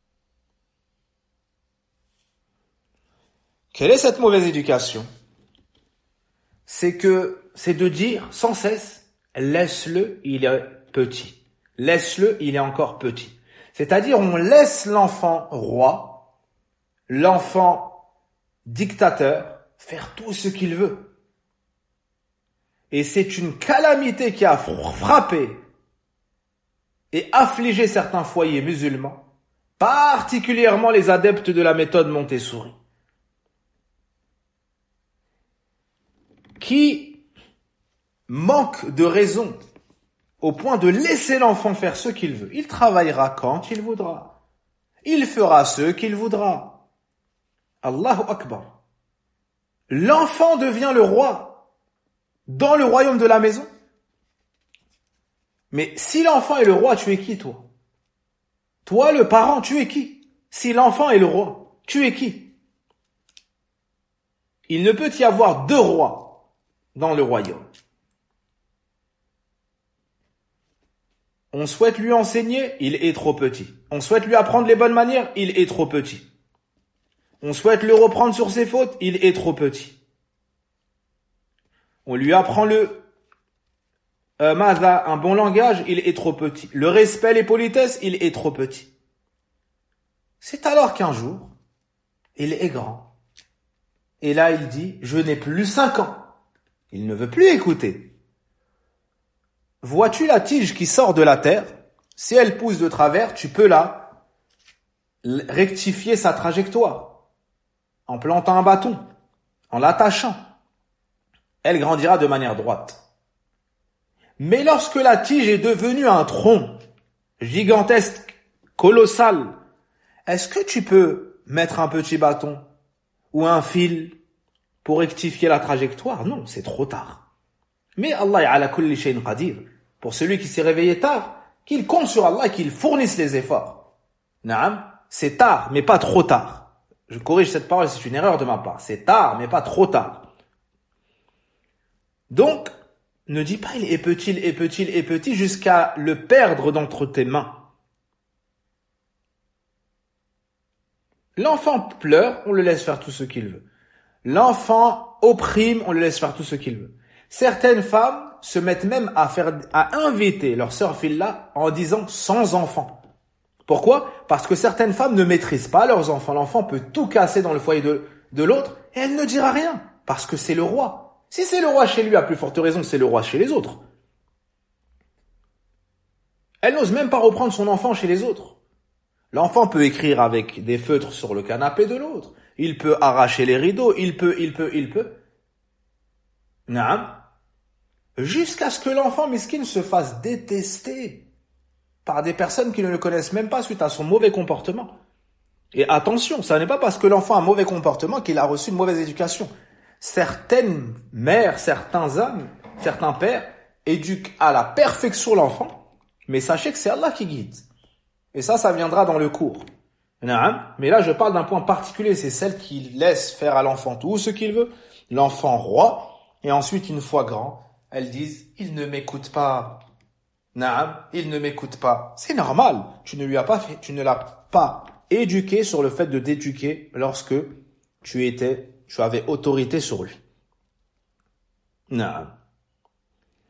[SPEAKER 1] Quelle est cette mauvaise éducation? C'est de dire sans cesse, laisse-le, il est petit. Laisse-le, il est encore petit. C'est-à-dire, on laisse l'enfant roi, l'enfant dictateur, faire tout ce qu'il veut. Et c'est une calamité qui a frappé et affligé certains foyers musulmans, particulièrement les adeptes de la méthode Montessori, qui manquent de raison au point de laisser l'enfant faire ce qu'il veut. Il travaillera quand il voudra. Il fera ce qu'il voudra. Allahu Akbar. L'enfant devient le roi dans le royaume de la maison. Mais si l'enfant est le roi, tu es qui, toi? Toi, le parent, tu es qui? Si l'enfant est le roi, tu es qui? Il ne peut y avoir deux rois dans le royaume. On souhaite lui enseigner, il est trop petit. On souhaite lui apprendre les bonnes manières, il est trop petit. On souhaite le reprendre sur ses fautes, il est trop petit. On lui apprend un bon langage, il est trop petit. Le respect, les politesses, il est trop petit. C'est alors qu'un jour, il est grand. Et là, il dit, je n'ai plus 5 ans. Il ne veut plus écouter. Vois-tu la tige qui sort de la terre? Si elle pousse de travers, tu peux la rectifier sa trajectoire en plantant un bâton, en l'attachant. Elle grandira de manière droite. Mais lorsque la tige est devenue un tronc gigantesque, colossal, est-ce que tu peux mettre un petit bâton ou un fil pour rectifier la trajectoire? Non, c'est trop tard. Mais Allah ala kulli shay'in qadir. Pour celui qui s'est réveillé tard, qu'il compte sur Allah et qu'il fournisse les efforts. Naam, c'est tard, mais pas trop tard. Je corrige cette parole, c'est une erreur de ma part. C'est tard, mais pas trop tard. Donc, ne dis pas il est petit jusqu'à le perdre d'entre tes mains. L'enfant pleure, on le laisse faire tout ce qu'il veut. L'enfant opprime, on le laisse faire tout ce qu'il veut. Certaines femmes se mettent même à inviter leur sœur Filla en disant sans enfant. Pourquoi? Parce que certaines femmes ne maîtrisent pas leurs enfants. L'enfant peut tout casser dans le foyer de l'autre et elle ne dira rien parce que c'est le roi. Si c'est le roi chez lui, à plus forte raison, c'est le roi chez les autres. Elle n'ose même pas reprendre son enfant chez les autres. L'enfant peut écrire avec des feutres sur le canapé de l'autre. Il peut arracher les rideaux. Il peut. Naam. Jusqu'à ce que l'enfant miskin se fasse détester par des personnes qui ne le connaissent même pas suite à son mauvais comportement. Et attention, ça n'est pas parce que l'enfant a un mauvais comportement qu'il a reçu une mauvaise éducation. Certaines mères, certains hommes, certains pères éduquent à la perfection l'enfant, mais sachez que c'est Allah qui guide. Et ça viendra dans le cours. Mais là, je parle d'un point particulier, c'est celle qui laisse faire à l'enfant tout ce qu'il veut, l'enfant roi, et ensuite, une fois grand, elles disent, il ne m'écoute pas. Il ne m'écoute pas. C'est normal. Tu ne l'as pas éduqué sur le fait de t'éduquer lorsque tu avais autorité sur lui.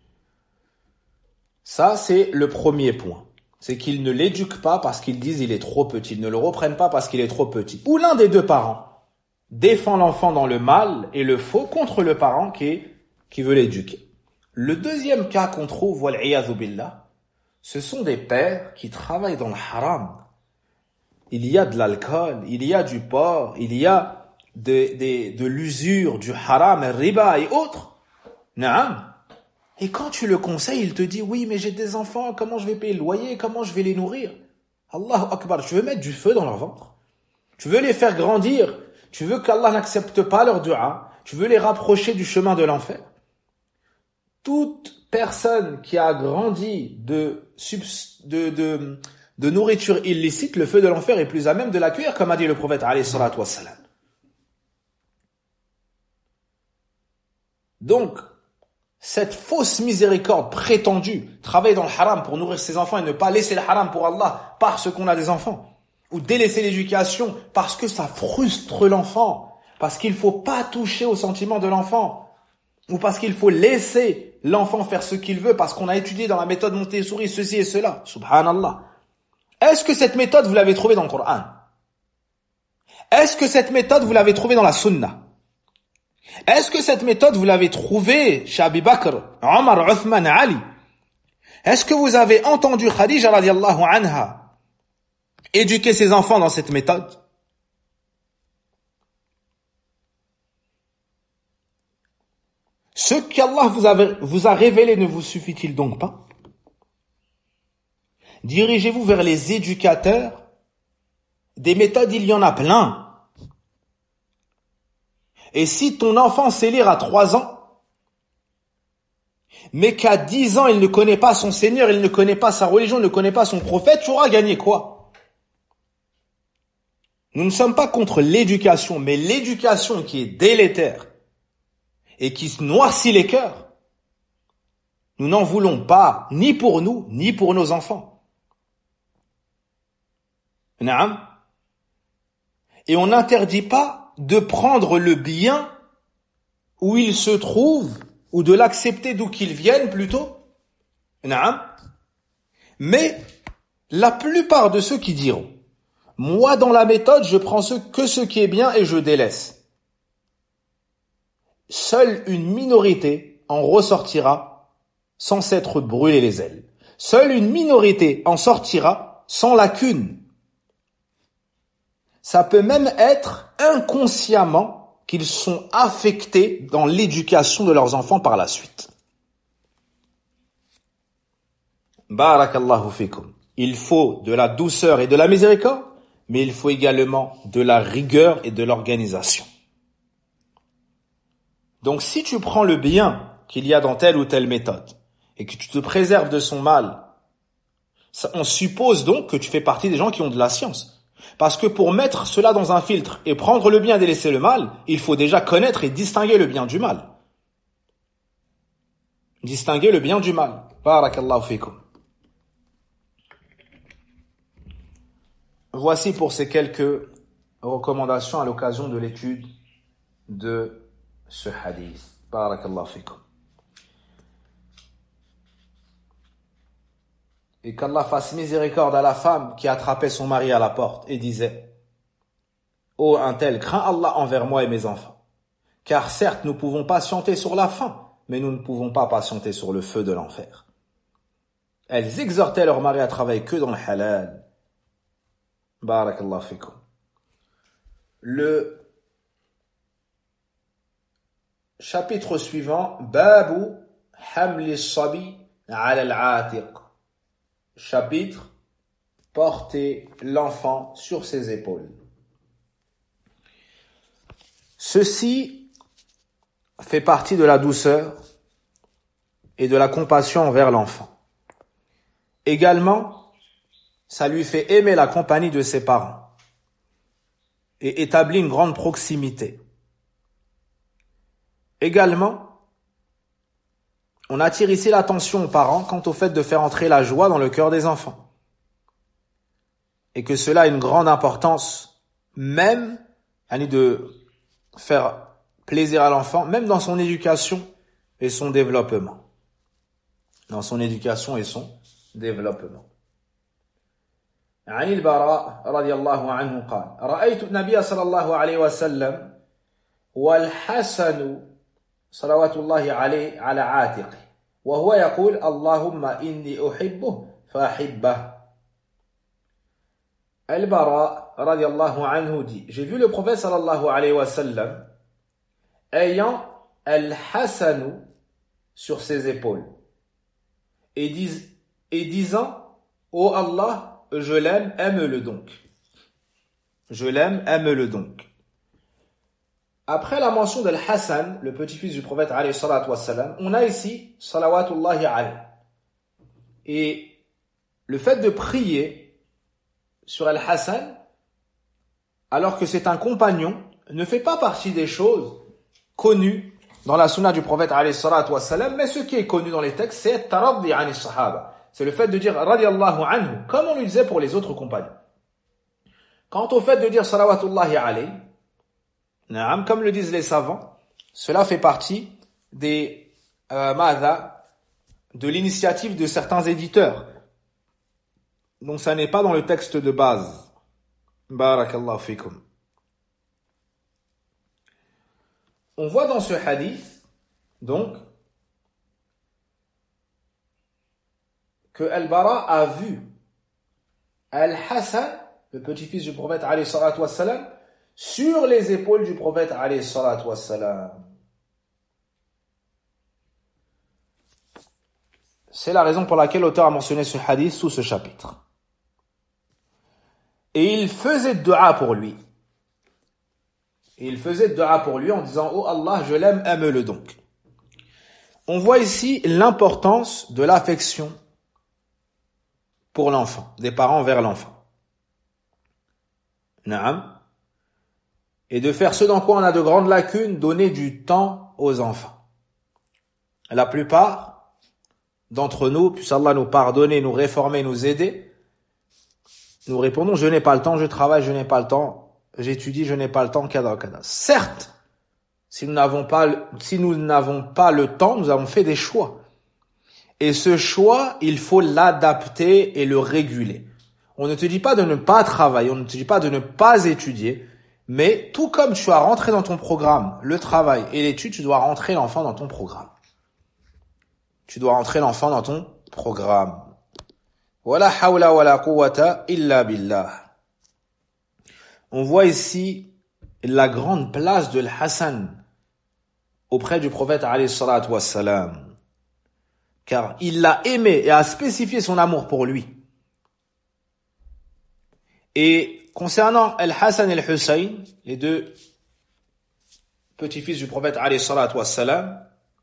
[SPEAKER 1] Ça, c'est le premier point. C'est qu'ils ne l'éduquent pas parce qu'ils disent il est trop petit. Ils ne le reprennent pas parce qu'il est trop petit. Ou l'un des deux parents défend l'enfant dans le mal et le faux contre le parent qui veut l'éduquer. Le deuxième cas qu'on trouve, wal'iyadhu billah, ce sont des pères qui travaillent dans le haram. Il y a de l'alcool, il y a du porc, il y a de l'usure, du haram, le riba et autres. Naam. Et quand tu le conseilles, il te dit, oui, mais j'ai des enfants, comment je vais payer le loyer, comment je vais les nourrir? Allahu Akbar, tu veux mettre du feu dans leur ventre? Tu veux les faire grandir? Tu veux qu'Allah n'accepte pas leur dua? Tu veux les rapprocher du chemin de l'enfer? Toute personne qui a grandi de nourriture illicite, le feu de l'enfer est plus à même de l'accueillir, comme a dit le prophète alayhi salatu wassalam. Donc, cette fausse miséricorde prétendue, travailler dans le haram pour nourrir ses enfants et ne pas laisser le haram pour Allah parce qu'on a des enfants, ou délaisser l'éducation parce que ça frustre l'enfant, parce qu'il faut pas toucher aux sentiments de l'enfant, ou parce qu'il faut laisser l'enfant faire ce qu'il veut parce qu'on a étudié dans la méthode Montessori ceci et cela. Subhanallah. Est-ce que cette méthode vous l'avez trouvée dans le Coran? Est-ce que cette méthode vous l'avez trouvée dans la Sunna? Est-ce que cette méthode vous l'avez trouvée chez Abu Bakr, Omar, Uthman, Ali? Est-ce que vous avez entendu Khadija radiallahu anha éduquer ses enfants dans cette méthode? Ce qu'Allah vous a révélé ne vous suffit-il donc pas? Dirigez-vous vers les éducateurs. Des méthodes, il y en a plein. Et si ton enfant sait lire à 3 ans, mais qu'à 10 ans, il ne connaît pas son Seigneur, il ne connaît pas sa religion, il ne connaît pas son prophète, tu auras gagné quoi? Nous ne sommes pas contre l'éducation, mais l'éducation qui est délétère et qui noircit les cœurs, nous n'en voulons pas, ni pour nous, ni pour nos enfants. Naam. Et on n'interdit pas de prendre le bien où il se trouve, ou de l'accepter d'où qu'il vienne plutôt. Naam. Mais la plupart de ceux qui diront, moi dans la méthode, je prends que ce qui est bien et je délaisse. Seule une minorité en ressortira sans s'être brûlé les ailes. Seule une minorité en sortira sans lacune. Ça peut même être inconsciemment qu'ils sont affectés dans l'éducation de leurs enfants par la suite. Barakallahu fikum. Il faut de la douceur et de la miséricorde, mais il faut également de la rigueur et de l'organisation. Donc si tu prends le bien qu'il y a dans telle ou telle méthode et que tu te préserves de son mal, on suppose donc que tu fais partie des gens qui ont de la science. Parce que pour mettre cela dans un filtre et prendre le bien et délaisser le mal, il faut déjà connaître et distinguer le bien du mal. Distinguer le bien du mal. Barakallahu fikum. Voici pour ces quelques recommandations à l'occasion de l'étude de ce hadith. Barakallahu fikum. Et qu'Allah fasse miséricorde à la femme qui attrapait son mari à la porte et disait: ô un tel, crains Allah envers moi et mes enfants. Car certes, nous pouvons patienter sur la faim, mais nous ne pouvons pas patienter sur le feu de l'enfer. Elles exhortaient leur mari à travailler que dans le halal. Barakallahu fikum. Le chapitre suivant, Babu hamli sabi ala al-atiq. Chapitre, porter l'enfant sur ses épaules. Ceci fait partie de la douceur et de la compassion envers l'enfant. Également, ça lui fait aimer la compagnie de ses parents et établit une grande proximité. Également, on attire ici l'attention aux parents quant au fait de faire entrer la joie dans le cœur des enfants. Et que cela a une grande importance, même de faire plaisir à l'enfant, même dans son éducation et son développement. dans son éducation et son développement. عن البراء رضي الله عنه قال رأيت النبي صلى الله عليه وسلم والحسن صلوات الله عليه على عاتقه وهو يقول اللهم إني أحبه فأحبه. Al-Bara radiallahu anhu dit, j'ai vu le prophète sallallahu alayhi wa sallam ayant Al-Hasan sur ses épaules et disant ô Allah, je l'aime, aime-le donc. Je l'aime, aime-le donc. Après la mention d'Al-Hasan, le petit-fils du prophète alayhi salatu wassalam, on a ici salawatullahi alayhi. Et le fait de prier sur Al-Hasan, alors que c'est un compagnon, ne fait pas partie des choses connues dans la sunna du prophète alayhi salatu wassalam, mais ce qui est connu dans les textes, c'est taraddi ani sahaba. C'est le fait de dire radiyallahu anhu, comme on le disait pour les autres compagnons. Quant au fait de dire salawatullahi alayhi, comme le disent les savants, cela fait partie des de l'initiative de certains éditeurs. Donc ça n'est pas dans le texte de base. Barakallahu fikum. On voit dans ce hadith, donc, que Al-Bara a vu Al-Hasan, le petit-fils du prophète alayhi salatu wassalam, sur les épaules du prophète alayhi salatu wassalam. C'est la raison pour laquelle l'auteur a mentionné ce hadith sous ce chapitre. Et il faisait dua pour lui. Et il faisait dua pour lui en disant « Oh Allah, je l'aime, aime-le donc ». On voit ici l'importance de l'affection pour l'enfant, des parents vers l'enfant. Naam. Et de faire ce dans quoi on a de grandes lacunes, donner du temps aux enfants. La plupart d'entre nous, puisse Allah nous pardonner, nous réformer, nous aider, nous répondons, je n'ai pas le temps, je travaille, je n'ai pas le temps, j'étudie, je n'ai pas le temps, kada. Certes, si nous n'avons pas le temps, nous avons fait des choix. Et ce choix, il faut l'adapter et le réguler. On ne te dit pas de ne pas travailler, on ne te dit pas de ne pas étudier, mais tout comme tu as rentré dans ton programme le travail et l'étude, tu dois rentrer l'enfant dans ton programme. Tu dois rentrer l'enfant dans ton programme. Wala hawla wala quwwata illa billah. On voit ici la grande place de l'Hassan auprès du prophète alayhi salatu wassalam. Car il l'a aimé et a spécifié son amour pour lui. Et concernant Al-Hassan et Al-Hussein, les deux petits-fils du prophète alayhi salatu wassalam,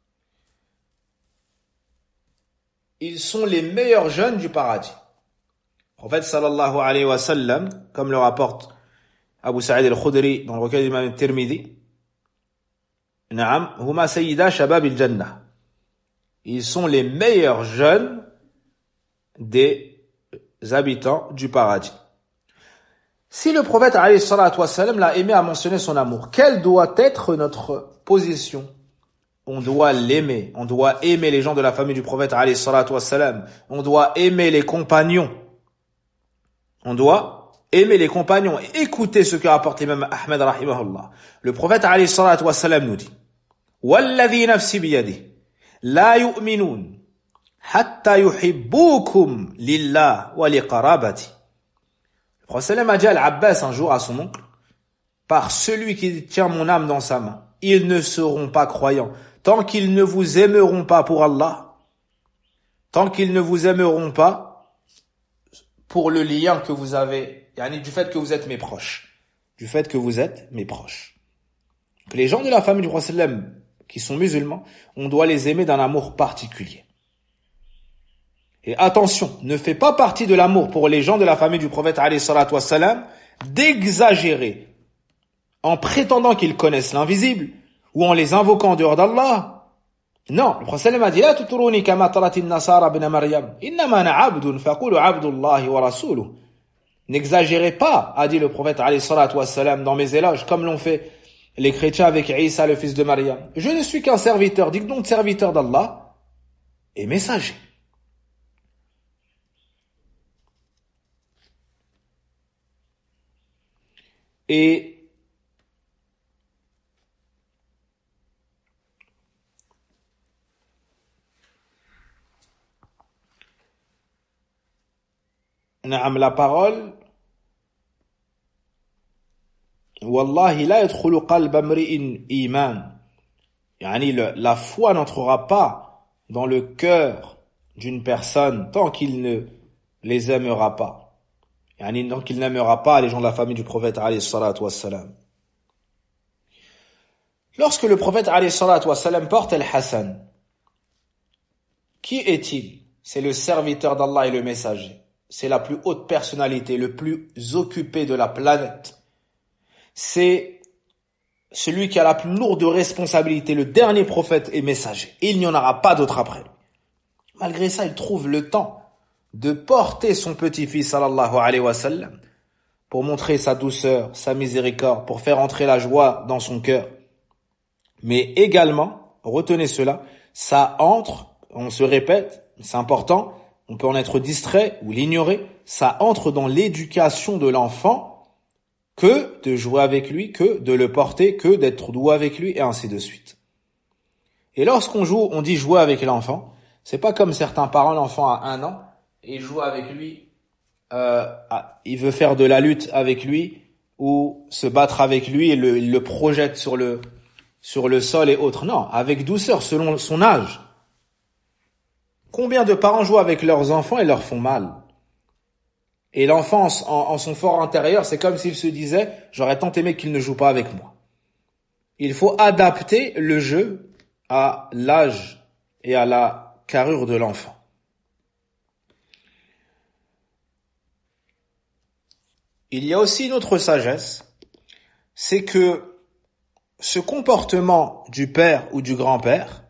[SPEAKER 1] ils sont les meilleurs jeunes du paradis. Le prophète sallallahu alayhi wa sallam, comme le rapporte Abu Sa'id al-Khudri dans le recueil d'Imam al-Tirmidhi, Naam, huma sayyida shabab al-Jannah. Ils sont les meilleurs jeunes des habitants du paradis. Si le prophète alayhi salatu wassalam l'a aimé à mentionner son amour, quelle doit être notre position? On doit l'aimer. On doit aimer les gens de la famille du prophète alayhi salatu wassalam. On doit aimer les compagnons. On doit aimer les compagnons et écouter ce que rapporte l'imam Ahmed rahimahullah. Le prophète alayhi salatu wassalam nous dit Walladhi nafsi biyadihi la yu'minun hatta yuhibbukum lillah wa liqarabati. Le prophète a dit à Al-Abbas un jour à son oncle, par celui qui tient mon âme dans sa main, ils ne seront pas croyants tant qu'ils ne vous aimeront pas pour Allah, tant qu'ils ne vous aimeront pas pour le lien que vous avez, du fait que vous êtes mes proches, du fait que vous êtes mes proches. Donc, les gens de la famille du prophète qui sont musulmans, on doit les aimer d'un amour particulier. Et attention, ne fait pas partie de l'amour pour les gens de la famille du prophète alayhi salatu wassalam d'exagérer en prétendant qu'ils connaissent l'invisible ou en les invoquant en dehors d'Allah. Non, le prophète a dit la tuturuni kama tarat an-nasara ibn Maryam innama ana 'abdun faqulu 'abdullahi wa rasuluhu. N'exagérez pas, a dit le prophète alayhi salatu wassalam dans mes éloges comme l'ont fait les chrétiens avec Isa, le fils de Maryam. Je ne suis qu'un serviteur, dites donc serviteur d'Allah et messager. Et la parole, Wallahi la yadkhulu qalba mri'in iman. La foi n'entrera pas dans le cœur d'une personne tant qu'il ne les aimera pas. Tant qu'il n'aimera pas les gens de la famille du prophète alayhi salatu wassalam. Lorsque le prophète alayhi salatu wassalam porte Al-Hassan, qui est-il? C'est le serviteur d'Allah et le messager. C'est la plus haute personnalité, le plus occupé de la planète. C'est celui qui a la plus lourde responsabilité, le dernier prophète et messager. Et il n'y en aura pas d'autre après. Malgré ça, il trouve le temps de porter son petit-fils, sallallahu alayhi wa sallam, pour montrer sa douceur, sa miséricorde, pour faire entrer la joie dans son cœur. Mais également, retenez cela, ça entre, on se répète, c'est important, on peut en être distrait ou l'ignorer, ça entre dans l'éducation de l'enfant, que de jouer avec lui, que de le porter, que d'être doux avec lui, et ainsi de suite. Et lorsqu'on joue, on dit jouer avec l'enfant, c'est pas comme certains parents, l'enfant a 1 an, et il joue avec lui, il veut faire de la lutte avec lui, ou se battre avec lui, et il le projette sur le sol et autres. Non, avec douceur, selon son âge. Combien de parents jouent avec leurs enfants et leur font mal? Et l'enfant, en son fort intérieur, c'est comme s'il se disait « J'aurais tant aimé qu'il ne joue pas avec moi ». Il faut adapter le jeu à l'âge et à la carrure de l'enfant. Il y a aussi une autre sagesse, c'est que ce comportement du père ou du grand-père,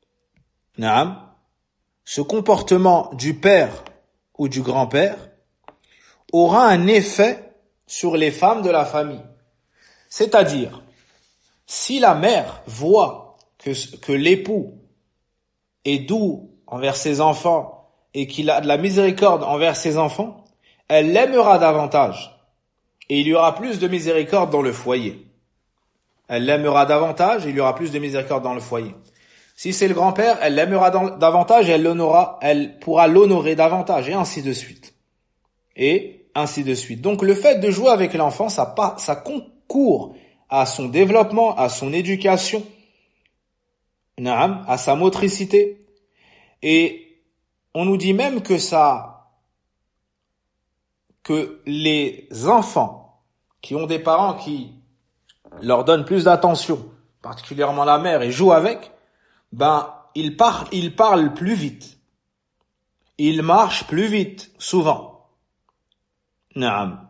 [SPEAKER 1] ce comportement du père ou du grand-père aura un effet sur les femmes de la famille. C'est-à-dire, si la mère voit que l'époux est doux envers ses enfants et qu'il a de la miséricorde envers ses enfants, elle l'aimera davantage et il y aura plus de miséricorde dans le foyer. Elle l'aimera davantage et il y aura plus de miséricorde dans le foyer. Si c'est le grand-père, elle l'aimera davantage et elle pourra l'honorer davantage et ainsi de suite. Et ainsi de suite. Donc le fait de jouer avec l'enfant, ça concourt à son développement, à son éducation, à sa motricité. Et on nous dit même que les enfants qui ont des parents qui leur donnent plus d'attention, particulièrement la mère, et jouent avec, ils parlent plus vite. Ils marchent plus vite, souvent. Naam.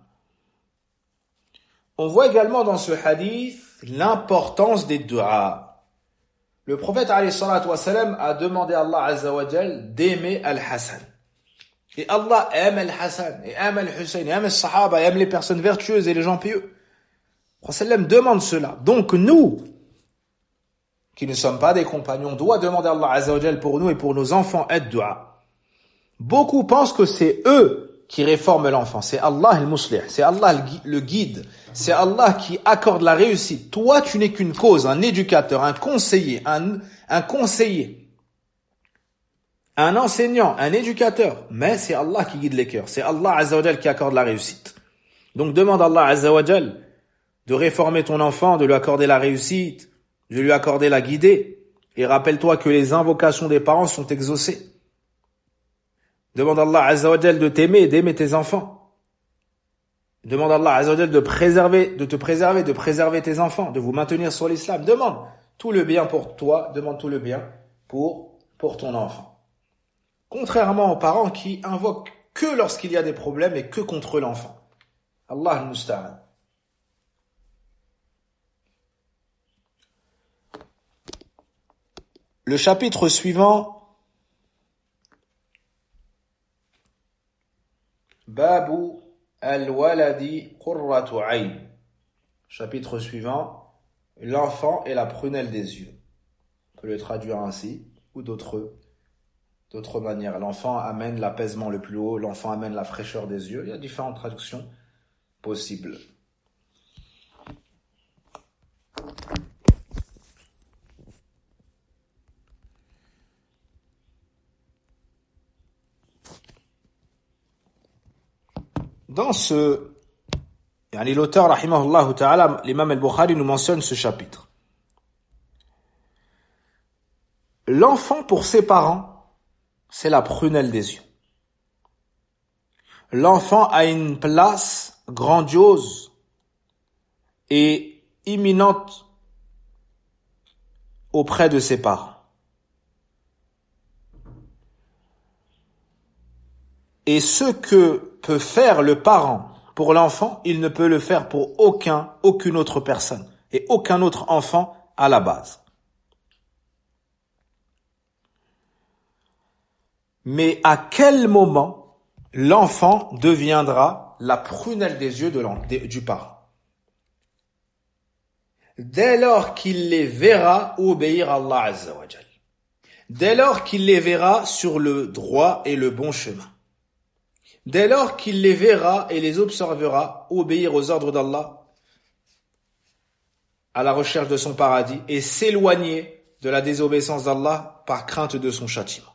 [SPEAKER 1] On voit également dans ce hadith l'importance des du'a. Le prophète alayhi salatu wassalam a demandé à Allah azza wa jal d'aimer Al-Hassan. Et Allah aime Al-Hassan, et aime Al-Hussein, et aime les sahaba, et aime les personnes vertueuses et les gens pieux. Le prophète demande cela. Donc nous, qui ne sommes pas des compagnons, doit demander à Allah azza wa jal pour nous et pour nos enfants ad-du'a. Beaucoup pensent que c'est eux qui réforme l'enfant, c'est Allah le muslih, c'est Allah le guide, c'est Allah qui accorde la réussite. Toi, tu n'es qu'une cause, un éducateur, un conseiller, un conseiller, un enseignant, un éducateur, mais c'est Allah qui guide les cœurs, c'est Allah Azza wa Jal qui accorde la réussite. Donc demande à Allah Azza wa Jal de réformer ton enfant, de lui accorder la réussite, de lui accorder la guidée, et rappelle-toi que les invocations des parents sont exaucées. Demande à Allah Azza wa Jal de t'aimer et d'aimer tes enfants. Demande à Allah Azza wa Jal de te préserver, de préserver tes enfants, de vous maintenir sur l'islam. Demande tout le bien pour toi, demande tout le bien pour ton enfant. Contrairement aux parents qui invoquent que lorsqu'il y a des problèmes et que contre l'enfant. Allah al-Musta'an. Le chapitre suivant, Babu al-waladi qurratu ayn. Chapitre suivant, l'enfant est la prunelle des yeux. On peut le traduire ainsi, ou d'autres manières. L'enfant amène l'apaisement le plus haut, l'enfant amène la fraîcheur des yeux. Il y a différentes traductions possibles. dans l'auteur, rahimahullah ta'ala, l'imam al-Bukhari nous mentionne ce chapitre. L'enfant pour ses parents, c'est la prunelle des yeux. L'enfant a une place grandiose et imminente auprès de ses parents. Et ce que peut faire le parent pour l'enfant, il ne peut le faire pour aucune autre personne et aucun autre enfant à la base. Mais à quel moment l'enfant deviendra la prunelle des yeux du parent? Dès lors qu'il les verra obéir à Allah Azza wa Jal. Dès lors qu'il les verra sur le droit et le bon chemin. Dès lors qu'il les verra et les observera obéir aux ordres d'Allah à la recherche de son paradis et s'éloigner de la désobéissance d'Allah par crainte de son châtiment.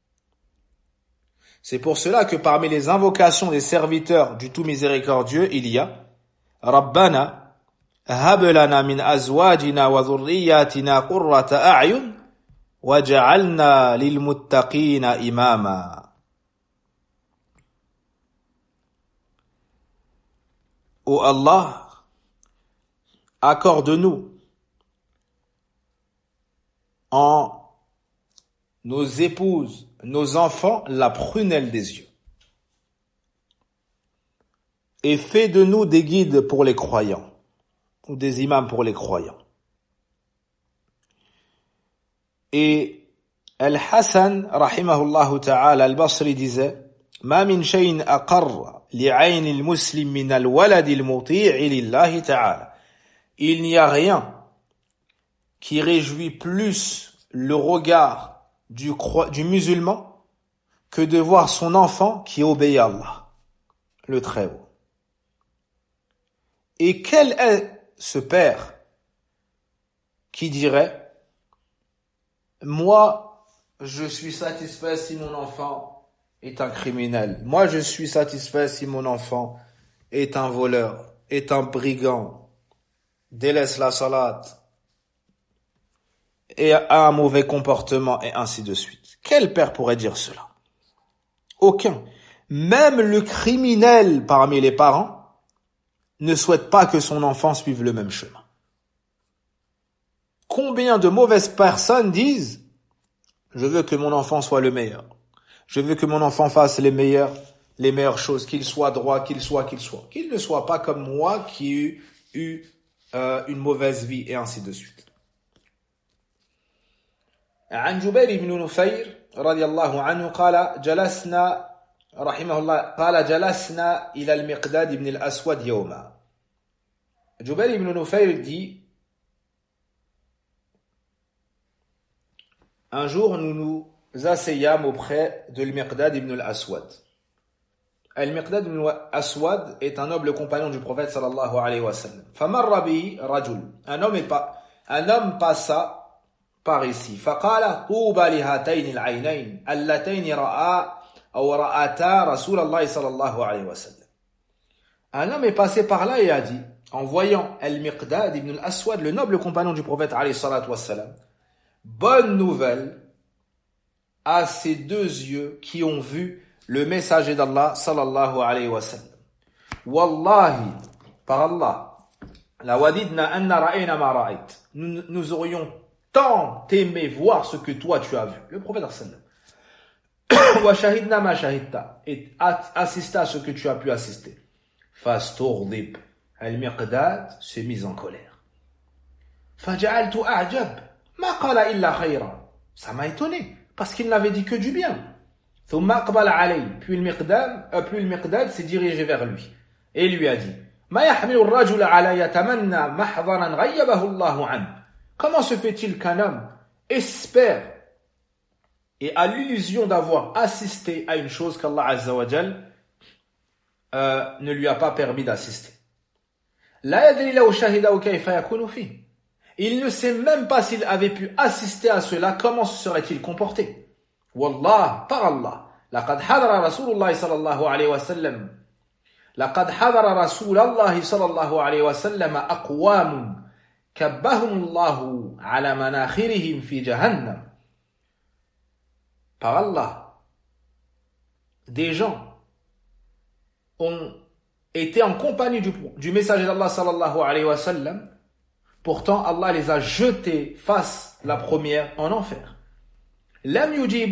[SPEAKER 1] C'est pour cela que parmi les invocations des serviteurs du tout miséricordieux, il y a Rabbana hab lana min azwajina wa dhurriyyatina qurrata a'yun waj'alna lil muttaqina imama. Ô Allah, accorde-nous en nos épouses, nos enfants, la prunelle des yeux. Et fais de nous des guides pour les croyants, ou des imams pour les croyants. Et Al-Hassan, rahimahullah ta'ala, al-Basri disait, Ma min shay'in aqarra li'ayni al-muslim min al-waladi al-muti'i lillahi ta'ala. Il n'y a rien qui réjouit plus le regard du musulman que de voir son enfant qui obéit à Allah, le Très-Haut. Et quel est ce père qui dirait « Moi, je suis satisfait si mon enfant est un criminel. Moi, je suis satisfait si mon enfant est un voleur, est un brigand, délaisse la salat et a un mauvais comportement et ainsi de suite. » Quel père pourrait dire cela? Aucun. Même le criminel parmi les parents ne souhaite pas que son enfant suive le même chemin. Combien de mauvaises personnes disent « Je veux que mon enfant soit le meilleur. Je veux que mon enfant fasse les meilleures choses, qu'il soit droit, qu'il ne soit pas comme moi qui ai eu une mauvaise vie et ainsi de suite. عن جبير بن نفير رضي الله عنه قال جلسنا رحمه الله قال جلسنا إلى المقداد بن الأسود يوما. جبير بن نفير dit un jour nous nous asseyâmes auprès de Al-Miqdad ibn al-Aswad. Al-Miqdad ibn al-Aswad est un noble compagnon du prophète sallallahu alayhi wa sallam. فمر به رجل. Un homme passa par ici. فقال طوبى لهاتين العينين اللتين رأتا رسول الله صلى الله عليه وسلم. Un homme est passé par là et a dit, en voyant Al-Miqdad ibn al-Aswad, le noble compagnon du prophète alayhi salatu wassalam, bonne nouvelle à ces deux yeux qui ont vu le messager d'Allah sallallahu alayhi wa sallam. Wallahi, par Allah, la wadidna anna ra'ayna ma ra'ayt. Nous aurions tant aimé voir ce que toi tu as vu. Le prophète sallam. Wa shahidna ma shahidta. Et assista à ce que tu as pu assister. Fastughdib. Al-Miqdad s'est mis en colère. Faja'altu a'jab. Ma qala illa khayra. Ça m'a étonné. Parce qu'il n'avait dit que du bien. ثم أقبل عليه. Puis le Miqdad s'est dirigé vers lui. Et lui a dit, ما يحمل الرجل على يتمنى محضرا غيبه الله عنه. Comment se fait-il qu'un homme espère et a l'illusion d'avoir assisté à une chose qu'Allah Azza wa Jal ne lui a pas permis d'assister? لا يدري لو شهده كيف يكون فيه. Il ne sait même pas s'il avait pu assister à cela, comment se serait-il comporté? Wallah, par Allah, laqad hadara Rasulullah sallallahu alayhi wa sallam لقد حضر رسول الله صلى الله عليه وسلم أقوام كبهم الله على مناخرهم في جهنم. Par Allah, des gens ont été en compagnie du messager d'Allah sallallahu alayhi wa sallam. Pourtant, Allah les a jetés face la première en enfer. لم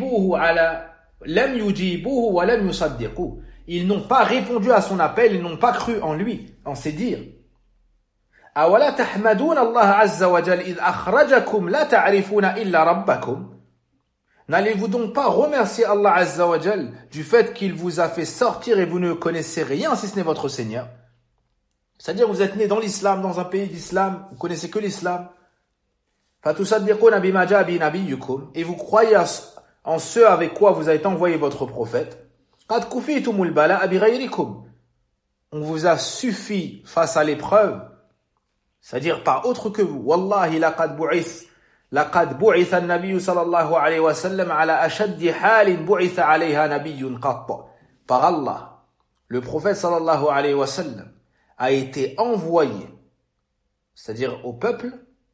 [SPEAKER 1] يجيبوه ولم يصدقوه. Ils n'ont pas répondu à son appel, ils n'ont pas cru en lui, en ses dires. أولا تحمدون الله عز وجل إذ أخرجكم لا تعرفون إلا ربكم. N'allez-vous donc pas remercier Allah Azza wa Jal du fait qu'il vous a fait sortir et vous ne connaissez rien si ce n'est votre Seigneur? C'est-à-dire vous êtes né dans l'islam, dans un pays d'islam, vous connaissez que l'islam. فَتُصَدِّقُونَ بِمَا جَاءَ بِهِ نَبِيُّكُمْ. Et vous croyez en ce avec quoi vous a été envoyé votre prophète. قَدْ كُفِيتُمُ الْبَلَاءَ بِغَيْرِكُمْ. On vous a suffi face à l'épreuve, c'est-à-dire par autre que vous. وَاللَّهِ لقد بعث النبي صلى الله عليه وسلم على أشد حال بعث عليها نبي قط. Par Allah, le prophète sallallahu alayhi wa sallam a été envoyé, c'est-à-dire au peuple,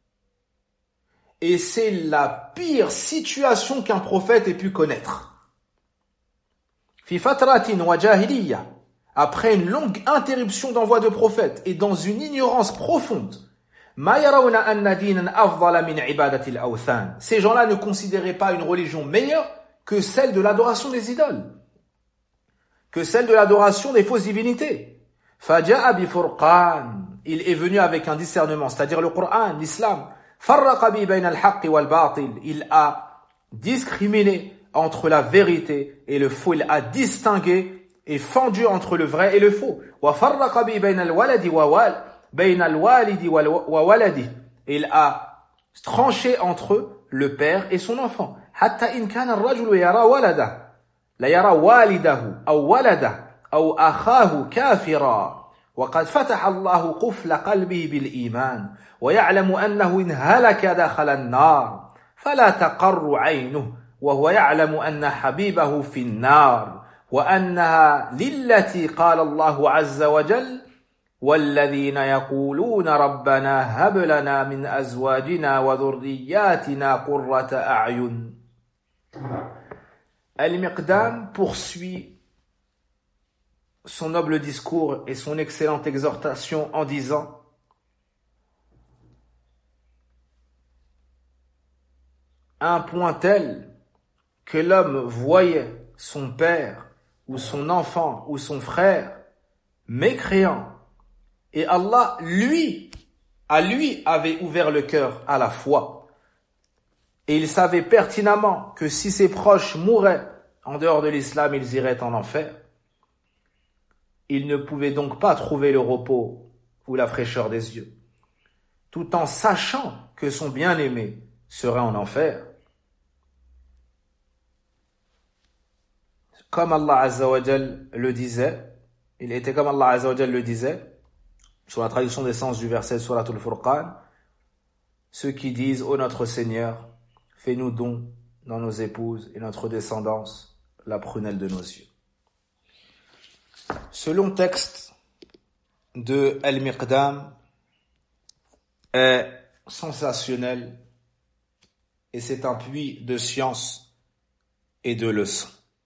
[SPEAKER 1] et c'est la pire situation qu'un prophète ait pu connaître. في فترة وجاهلية, après une longue interruption d'envoi de prophètes et dans une ignorance profonde. Ces gens-là ne considéraient pas une religion meilleure que celle de l'adoration des idoles, que celle de l'adoration des fausses divinités. Il est venu avec un discernement, c'est-à-dire le Coran, l'islam. Il a discriminé entre la vérité et le faux, il a distingué et fendu entre le vrai et le faux. Il a tranché entre le père et son enfant. حتى إن كان الرجل يرى ولده لا يرى والده أو ولده أو أخاه كافرا وقد فتح الله قفل قلبه بالإيمان ويعلم أنه إن هلك دخل النار فلا تقر عينه وهو يعلم أن حبيبه في النار وأنها للتي قال الله عز وجل والذين يقولون ربنا هب لنا من أزواجنا وذرياتنا قرة أعين. Al-Miqdam poursuit son noble discours et son excellente exhortation en disant: un point tel que l'homme voyait son père ou son enfant ou son frère mécréant, et Allah, lui avait ouvert le cœur à la foi. Et il savait pertinemment que si ses proches mouraient en dehors de l'islam, ils iraient en enfer. Il ne pouvait donc pas trouver le repos ou la fraîcheur des yeux, tout en sachant que son bien-aimé serait en enfer. Comme Allah Azza wa Jal le disait, il était comme Allah Azza wa Jal le disait, sur la traduction des sens du verset Surat al-Furqan, ceux qui disent: ô notre Seigneur, fais-nous don dans nos épouses et notre descendance la prunelle de nos yeux. Ce long texte de Al-Miqdam est sensationnel et c'est un puits de science et de leçons.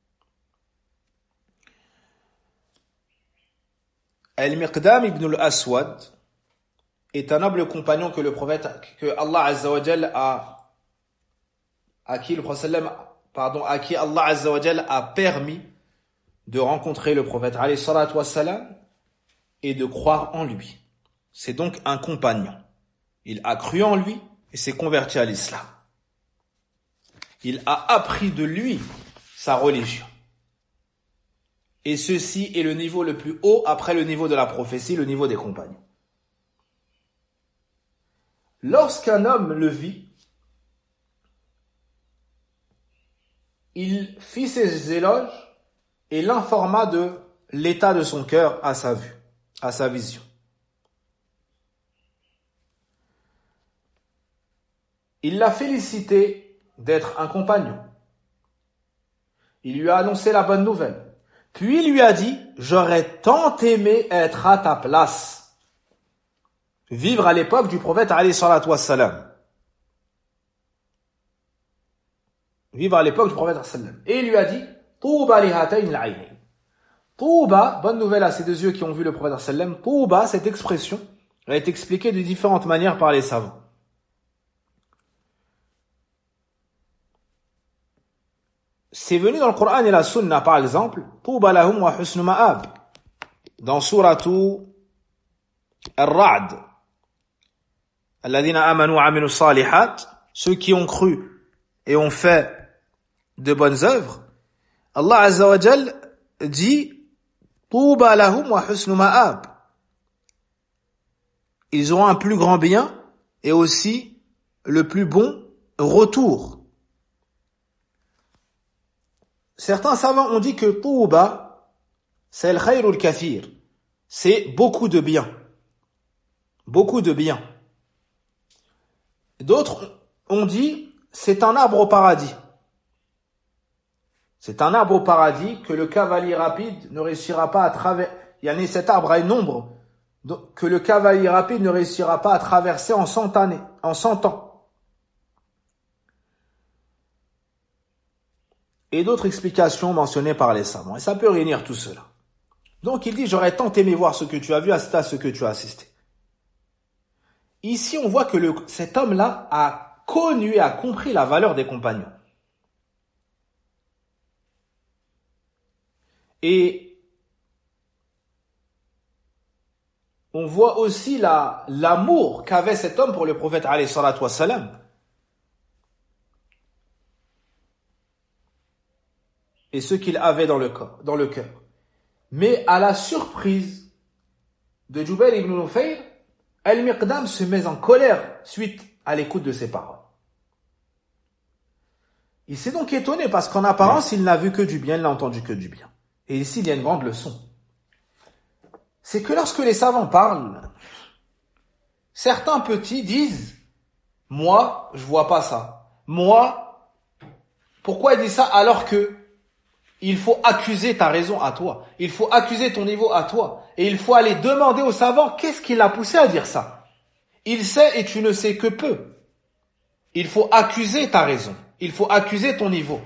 [SPEAKER 1] Al-Miqdam ibn al-Aswad est un noble compagnon que le prophète, que Allah Azza wa Jal à qui Allah Azza wa Jal a permis de rencontrer le prophète alayhi salatu wassalam et de croire en lui. C'est donc un compagnon. Il a cru en lui et s'est converti à l'islam. Il a appris de lui sa religion. Et ceci est le niveau le plus haut après le niveau de la prophétie, le niveau des compagnons. Lorsqu'un homme le vit, il fit ses éloges et l'informa de l'état de son cœur à sa vue, à sa vision. Il l'a félicité d'être un compagnon. Il lui a annoncé la bonne nouvelle, Puis il lui a dit, j'aurais tant aimé être à ta place. Vivre à l'époque du prophète alayhi salatu wassalam. Vivre à l'époque du prophète alayhi sallam. Et il lui a dit, Touba li hatayn al-aynayn. Touba, bonne nouvelle à ces deux yeux qui ont vu le prophète alayhi sallam. Touba, cette expression, elle est expliquée de différentes manières par les savants. C'est venu dans le Coran et la Sunna, par exemple, Touba lahum wa husnu ma'ab. Dans suratu Ar-Ra'd. Alladhina amanu wa aminu salihat. Ceux qui ont cru et ont fait de bonnes œuvres. Allah Azza wa Jal dit, Touba lahum wa husnu ma'ab. Ils auront un plus grand bien et aussi le plus bon retour. Certains savants ont dit que Touba, c'est le khayrul kathir. C'est beaucoup de bien. Beaucoup de bien. D'autres ont dit, c'est un arbre au paradis. C'est un arbre au paradis que le cavalier rapide ne réussira pas à traverser. Cet arbre a une ombre que le cavalier rapide ne réussira pas à traverser en 100 années, en 100 ans. Et d'autres explications mentionnées par les savants. Et ça peut réunir tout cela. Donc il dit, j'aurais tant aimé voir ce que tu as vu, assister à ce que tu as assisté. Ici, on voit que cet homme-là a connu et a compris la valeur des compagnons. Et on voit aussi l'amour qu'avait cet homme pour le prophète alayhi salatu wassalam. Et ce qu'il avait dans le cœur. Mais à la surprise de Jubayr ibn Nufayr, Al-Miqdam se met en colère suite à l'écoute de ses paroles. Il s'est donc étonné parce qu'en apparence, il n'a vu que du bien, il n'a entendu que du bien. Et ici, il y a une grande leçon. C'est que lorsque les savants parlent, certains petits disent, moi, je vois pas ça. Moi, pourquoi il dit ça alors que il faut accuser ta raison à toi. Il faut accuser ton niveau à toi. Et il faut aller demander aux savants qu'est-ce qui l'a poussé à dire ça. Il sait et tu ne sais que peu. Il faut accuser ta raison. Il faut accuser ton niveau.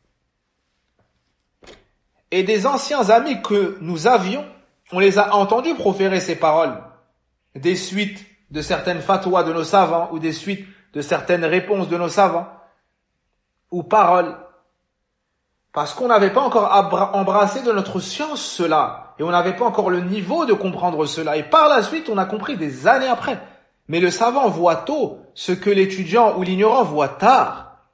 [SPEAKER 1] Et des anciens amis que nous avions, on les a entendus proférer ces paroles. Des suites de certaines fatwas de nos savants ou des suites de certaines réponses de nos savants ou paroles. Parce qu'on n'avait pas encore embrassé de notre science cela. Et on n'avait pas encore le niveau de comprendre cela. Et par la suite, on a compris des années après. Mais le savant voit tôt ce que l'étudiant ou l'ignorant voit tard.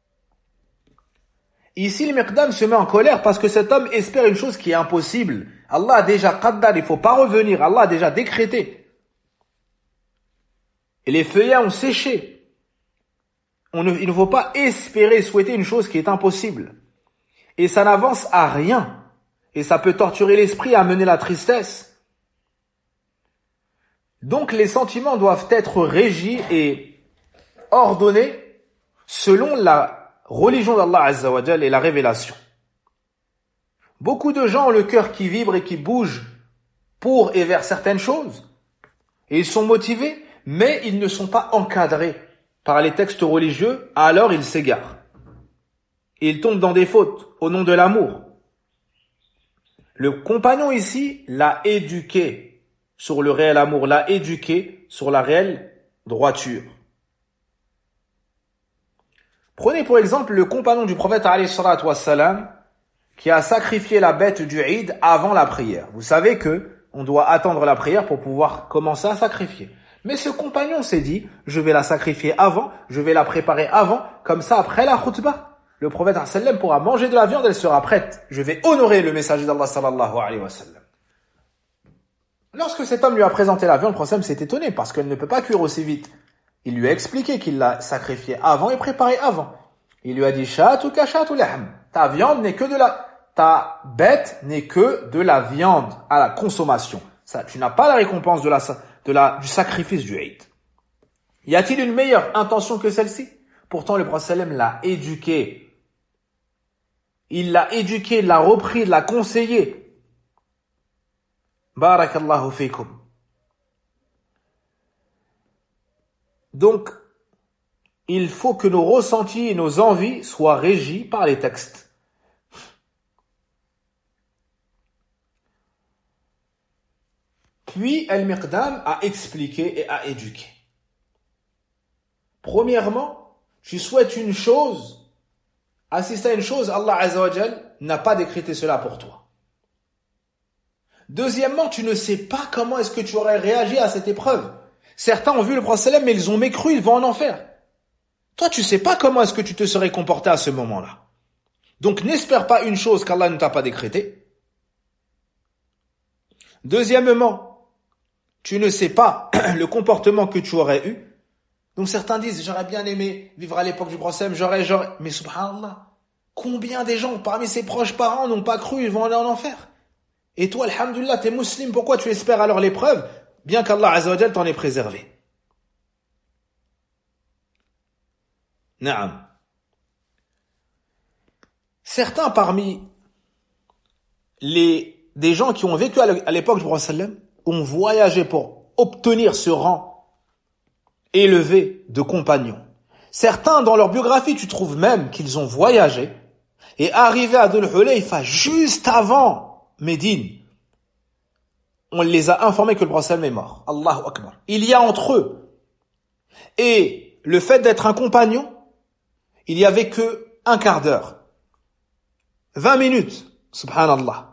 [SPEAKER 1] Ici, le Miqdam se met en colère parce que cet homme espère une chose qui est impossible. Allah a déjà qaddar, il ne faut pas revenir. Allah a déjà décrété. Et les feuillets ont séché. Il ne faut pas espérer, souhaiter une chose qui est impossible. Et ça n'avance à rien. Et ça peut torturer l'esprit et amener la tristesse. Donc les sentiments doivent être régis et ordonnés selon la religion d'Allah Azza wa Jal et la révélation. Beaucoup de gens ont le cœur qui vibre et qui bouge pour et vers certaines choses. Et ils sont motivés, mais ils ne sont pas encadrés par les textes religieux, alors ils s'égarent. Et ils tombent dans des fautes au nom de l'amour. Le compagnon ici l'a éduqué sur le réel amour, l'a éduqué sur la réelle droiture. Prenez pour exemple le compagnon du prophète alayhi salatu wassalam qui a sacrifié la bête du Eid avant la prière. Vous savez que on doit attendre la prière pour pouvoir commencer à sacrifier. Mais ce compagnon s'est dit, je vais la sacrifier avant, je vais la préparer avant, comme ça après la khutbah, le prophète sallam pourra manger de la viande, elle sera prête. Je vais honorer le messager d'Allah sallallahu alayhi wa sallam. Lorsque cet homme lui a présenté la viande, le prophète s'est étonné parce qu'elle ne peut pas cuire aussi vite. Il lui a expliqué qu'il l'a sacrifiée avant et préparée avant. Il lui a dit, shatuka shatu lahm. Ta viande n'est que ta bête n'est que de la viande à la consommation. Ça, tu n'as pas la récompense du sacrifice du Eid. Y a-t-il une meilleure intention que celle-ci? Pourtant, le prophète sallam l'a éduqué Il l'a éduqué, l'a repris, l'a conseillé. Barakallahu fikum. Donc, il faut que nos ressentis et nos envies soient régis par les textes. Puis, Al-Miqdam a expliqué et a éduqué. Premièrement, tu souhaites une chose, assister à une chose, Allah Azza wa Jal n'a pas décrété cela pour toi. Deuxièmement, tu ne sais pas comment est-ce que tu aurais réagi à cette épreuve. Certains ont vu le prophète sallam, mais ils ont mécru, ils vont en enfer. Toi, tu sais pas comment est-ce que tu te serais comporté à ce moment-là. Donc, n'espère pas une chose qu'Allah ne t'a pas décrétée. Deuxièmement, tu ne sais pas le comportement que tu aurais eu. Donc, certains disent, j'aurais bien aimé vivre à l'époque du prophète, j'aurais. Mais subhanallah, combien des gens parmi ses proches parents n'ont pas cru, ils vont aller en enfer. Et toi, alhamdoulilah, t'es musulman, pourquoi tu espères alors l'épreuve, bien qu'Allah Azza wa Jal t'en ait préservé? Naam. Certains parmi des gens qui ont vécu à l'époque du prophète sallam ont voyagé pour obtenir ce rang élevé de compagnons. Certains, dans leur biographie, tu trouves même qu'ils ont voyagé et arrivé à Dhul Hulayfa juste avant Médine, on les a informés que le prophète sallam est mort. Allahu Akbar. Il y a entre eux et le fait d'être un compagnon, il y avait que un quart d'heure. 20 minutes, subhanallah.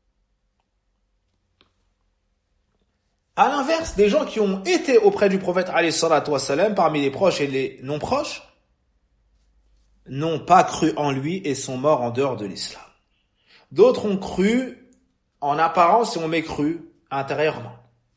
[SPEAKER 1] À l'inverse, des gens qui ont été auprès du prophète alayhi salatu wassalam, parmi les proches et les non proches, n'ont pas cru en lui et sont morts en dehors de l'islam. D'autres ont cru en apparence et ont mécru intérieurement.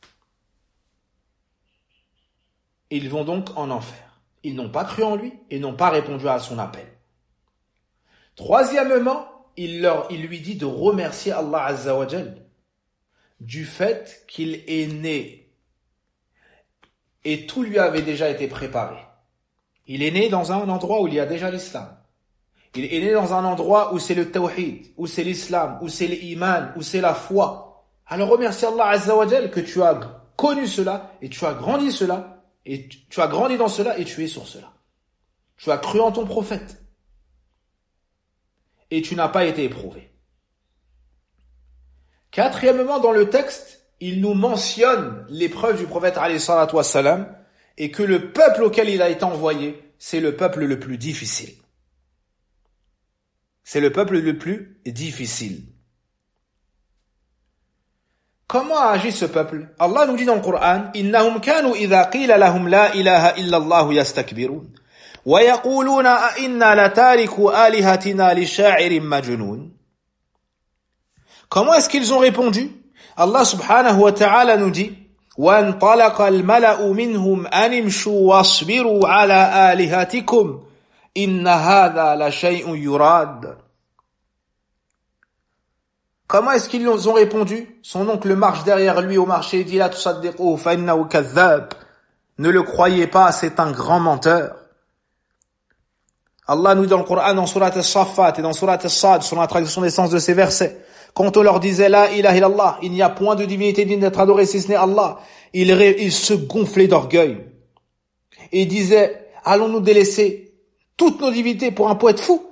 [SPEAKER 1] Ils vont donc en enfer. Ils n'ont pas cru en lui et n'ont pas répondu à son appel. Troisièmement, il lui dit de remercier Allah Azza wa Jal du fait qu'il est né et tout lui avait déjà été préparé. Il est né dans un endroit où il y a déjà l'islam. Il est né dans un endroit où c'est le tawhid, où c'est l'islam, où c'est l'iman, où c'est la foi. Alors remercie Allah Azza wa Jal que tu as connu cela et tu as grandi cela et tu as grandi dans cela et tu es sur cela. Tu as cru en ton prophète. Et tu n'as pas été éprouvé. Quatrièmement, dans le texte, il nous mentionne l'épreuve du prophète alayhi salatu wassalam et que le peuple auquel il a été envoyé, c'est le peuple le plus difficile. C'est le peuple le plus difficile. Comment a agi ce peuple? Allah nous dit dans le Coran, إِنَّهُمْ كَانُوا إِذَا قِيلَ لَهُمْ لَا إِلَهَ إِلَّا اللَّهُ يَسْتَكْبِرُونَ وَيَقُولُونَ أَإِنَّا لَتَارِكُوا آلِهَتِنَا لِشَاعِرٍ مَجْنُونٍ. Comment est-ce qu'ils ont répondu? Allah subhanahu wa ta'ala nous dit وَانْطَلَقَ الْمَلَأُ مِنْهُمْ أَنِ امْشُوا وَاصْبِرُوا عَلَى آلِهَتِكُمْ إِنَّ هَذَا لَشَيْءٌ يُرَادٌ. Comment est-ce qu'ils ont répondu? Son oncle marche derrière lui au marché et dit la tusaddiquhu fa innahu kadhab. Ne le croyez pas, c'est un grand menteur. Allah nous dit dans le Coran, dans Surat As-Saffat et dans Surat As-Sad, sur la traduction des sens de ces versets, quand on leur disait la ilaha illallah, il n'y a point de divinité digne d'être adorée si ce n'est Allah, ils se gonflaient d'orgueil et disaient, allons-nous délaisser toutes nos divinités pour un poète fou?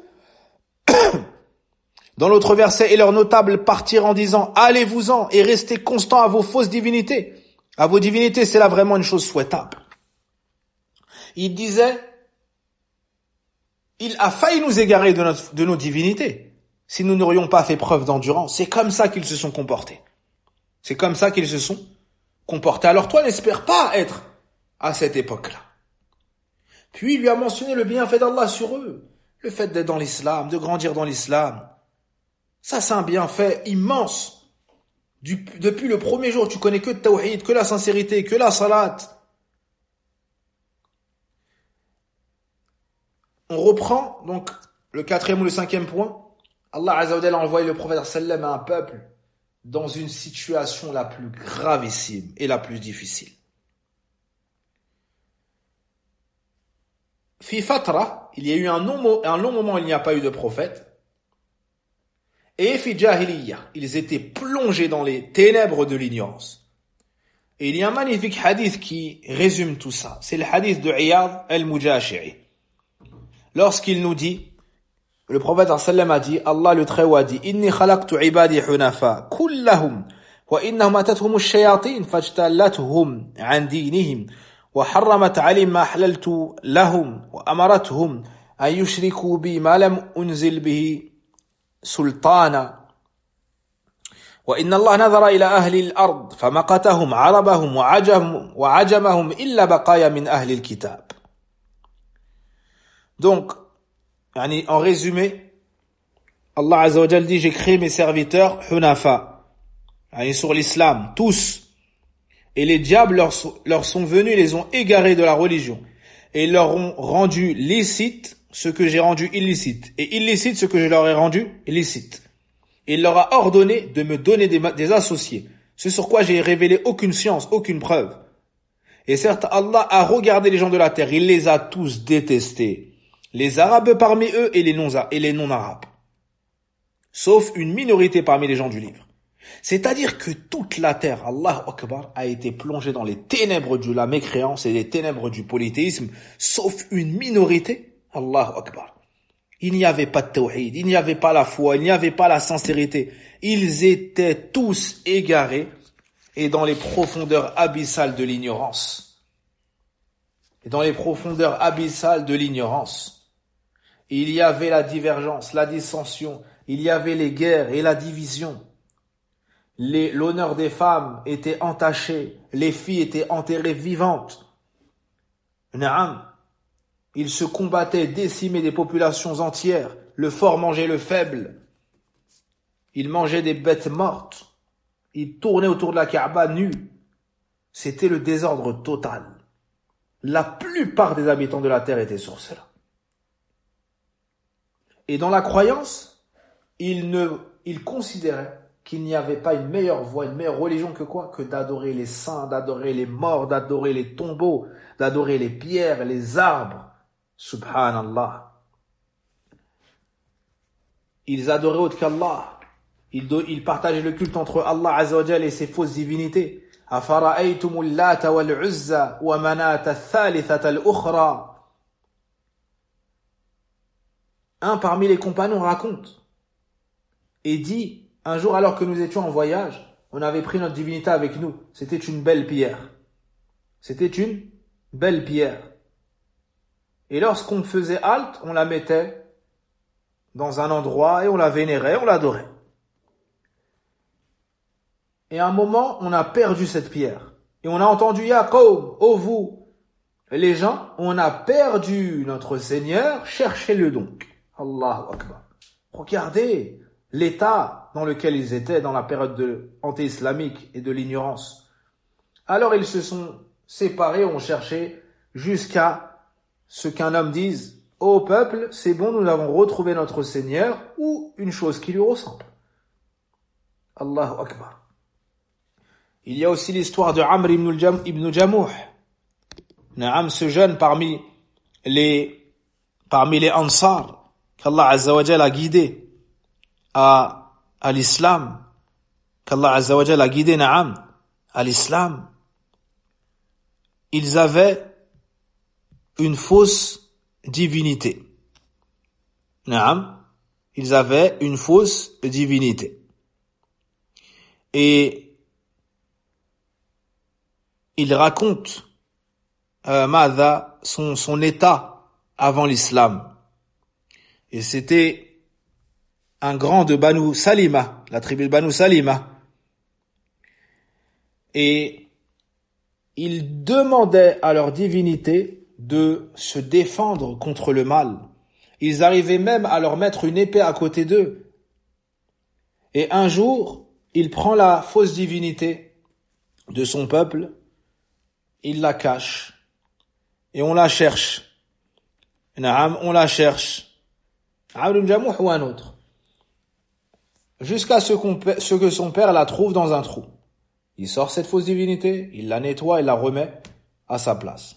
[SPEAKER 1] Dans l'autre verset, et leurs notables partirent en disant, allez-vous-en et restez constants à vos fausses divinités. À vos divinités, c'est là vraiment une chose souhaitable. Il disait, il a failli nous égarer de nos divinités si nous n'aurions pas fait preuve d'endurance. C'est comme ça qu'ils se sont comportés. C'est comme ça qu'ils se sont comportés. Alors toi, n'espère pas être à cette époque-là. Puis il lui a mentionné le bienfait d'Allah sur eux. Le fait d'être dans l'islam, de grandir dans l'islam. Ça, c'est un bienfait immense. Depuis le premier jour, tu connais que le tawhid, que la sincérité, que la salat. On reprend donc le quatrième ou le cinquième point. Allah Azza wa Jalla a envoyé le prophète sallam à un peuple dans une situation la plus gravissime et la plus difficile. Fi fatra, il y a eu un long moment où il n'y a pas eu de prophète. Et fi jahiliya, ils étaient plongés dans les ténèbres de l'ignorance. Et il y a un magnifique hadith qui résume tout ça. C'est le hadith de Iyad al-Mujashi'i. Lorsqu'il nous dit, le prophète sallam a dit, Allah le Très-Haut a dit, Inni khalaqtu ibadi hunafa, kullahum, wa innahum atathum ash-shayatin, fajtalathum an dinihim, wa harramat alim ma ahlaltu lahum, wa amarathum an yushriku bi ma lam unzil bihi sultana. وإن الله نظر إلى أهل الأرض فمقتهم عربهم وعجمهم إلا بقايا من أهل الكتاب. Donc, en résumé, Allah Azza wa Jal dit, j'ai créé mes serviteurs hunafa, sur l'islam, tous. Et les diables leur sont venus, les ont égarés de la religion. Et leur ont rendu licite ce que j'ai rendu illicite. Et illicite ce que je leur ai rendu licite. Il leur a ordonné de me donner des associés, ce sur quoi j'ai révélé aucune science, aucune preuve. Et certes, Allah a regardé les gens de la terre, il les a tous détestés, les Arabes parmi eux et les non-Arabes, sauf une minorité parmi les gens du livre. C'est-à-dire que toute la terre, Allahu Akbar, a été plongée dans les ténèbres de la mécréance et les ténèbres du polythéisme, sauf une minorité, Allahu Akbar. Il n'y avait pas de tawhid, il n'y avait pas la foi, il n'y avait pas la sincérité. Ils étaient tous égarés et dans les profondeurs abyssales de l'ignorance. Et dans les profondeurs abyssales de l'ignorance, il y avait la divergence, la dissension, il y avait les guerres et la division. L'honneur des femmes était entaché, les filles étaient enterrées vivantes. Naam. Ils se combattaient, décimaient des populations entières. Le fort mangeait le faible. Ils mangeaient des bêtes mortes. Ils tournaient autour de la Kaaba nus. C'était le désordre total. La plupart des habitants de la terre étaient sur cela. Et dans la croyance, ils considéraient qu'il n'y avait pas une meilleure voie, une meilleure religion que quoi? Que d'adorer les saints, d'adorer les morts, d'adorer les tombeaux, d'adorer les pierres, les arbres. Subhanallah. Ils adoraient autre qu'Allah. Ils partageaient le culte entre Allah Azza wa Jal et ses fausses divinités. Afara'aytumul Lata wal Uzza wa Manata ath-thalithata al-ukhra. Un parmi les compagnons raconte et dit, un jour alors que nous étions en voyage, on avait pris notre divinité avec nous. C'était une belle pierre. C'était une belle pierre. Et lorsqu'on faisait halte, on la mettait dans un endroit et on la vénérait, on l'adorait. Et à un moment, on a perdu cette pierre. Et on a entendu, Ya qawm, ô vous, les gens, on a perdu notre Seigneur, cherchez-le donc. Allahu Akbar. Regardez l'état dans lequel ils étaient dans la période anté-islamique et de l'ignorance. Alors ils se sont séparés, ont cherché jusqu'à ce qu'un homme dise, ô peuple, c'est bon, nous avons retrouvé notre Seigneur, ou une chose qui lui ressemble. Allahu Akbar. Il y a aussi l'histoire de Amr ibn Jamuh. Naam, ce jeune parmi les Ansar, qu'Allah Azza wa Jal a guidé à l'islam, qu'Allah Azza wa Jal a guidé, naam, à l'islam. Ils avaient une fausse divinité. Naam, ils avaient une fausse divinité. Et il raconte son état avant l'islam. Et c'était un grand de Banu Salima, la tribu de Banu Salima. Et ils demandaient à leur divinité de se défendre contre le mal. Ils arrivaient même à leur mettre une épée à côté d'eux. Et un jour, il prend la fausse divinité de son peuple, il la cache, et on la cherche. Naam, on la cherche. Amr ibn Jamuh ou un autre. Jusqu'à ce que son père la trouve dans un trou. Il sort cette fausse divinité, il la nettoie et la remet à sa place.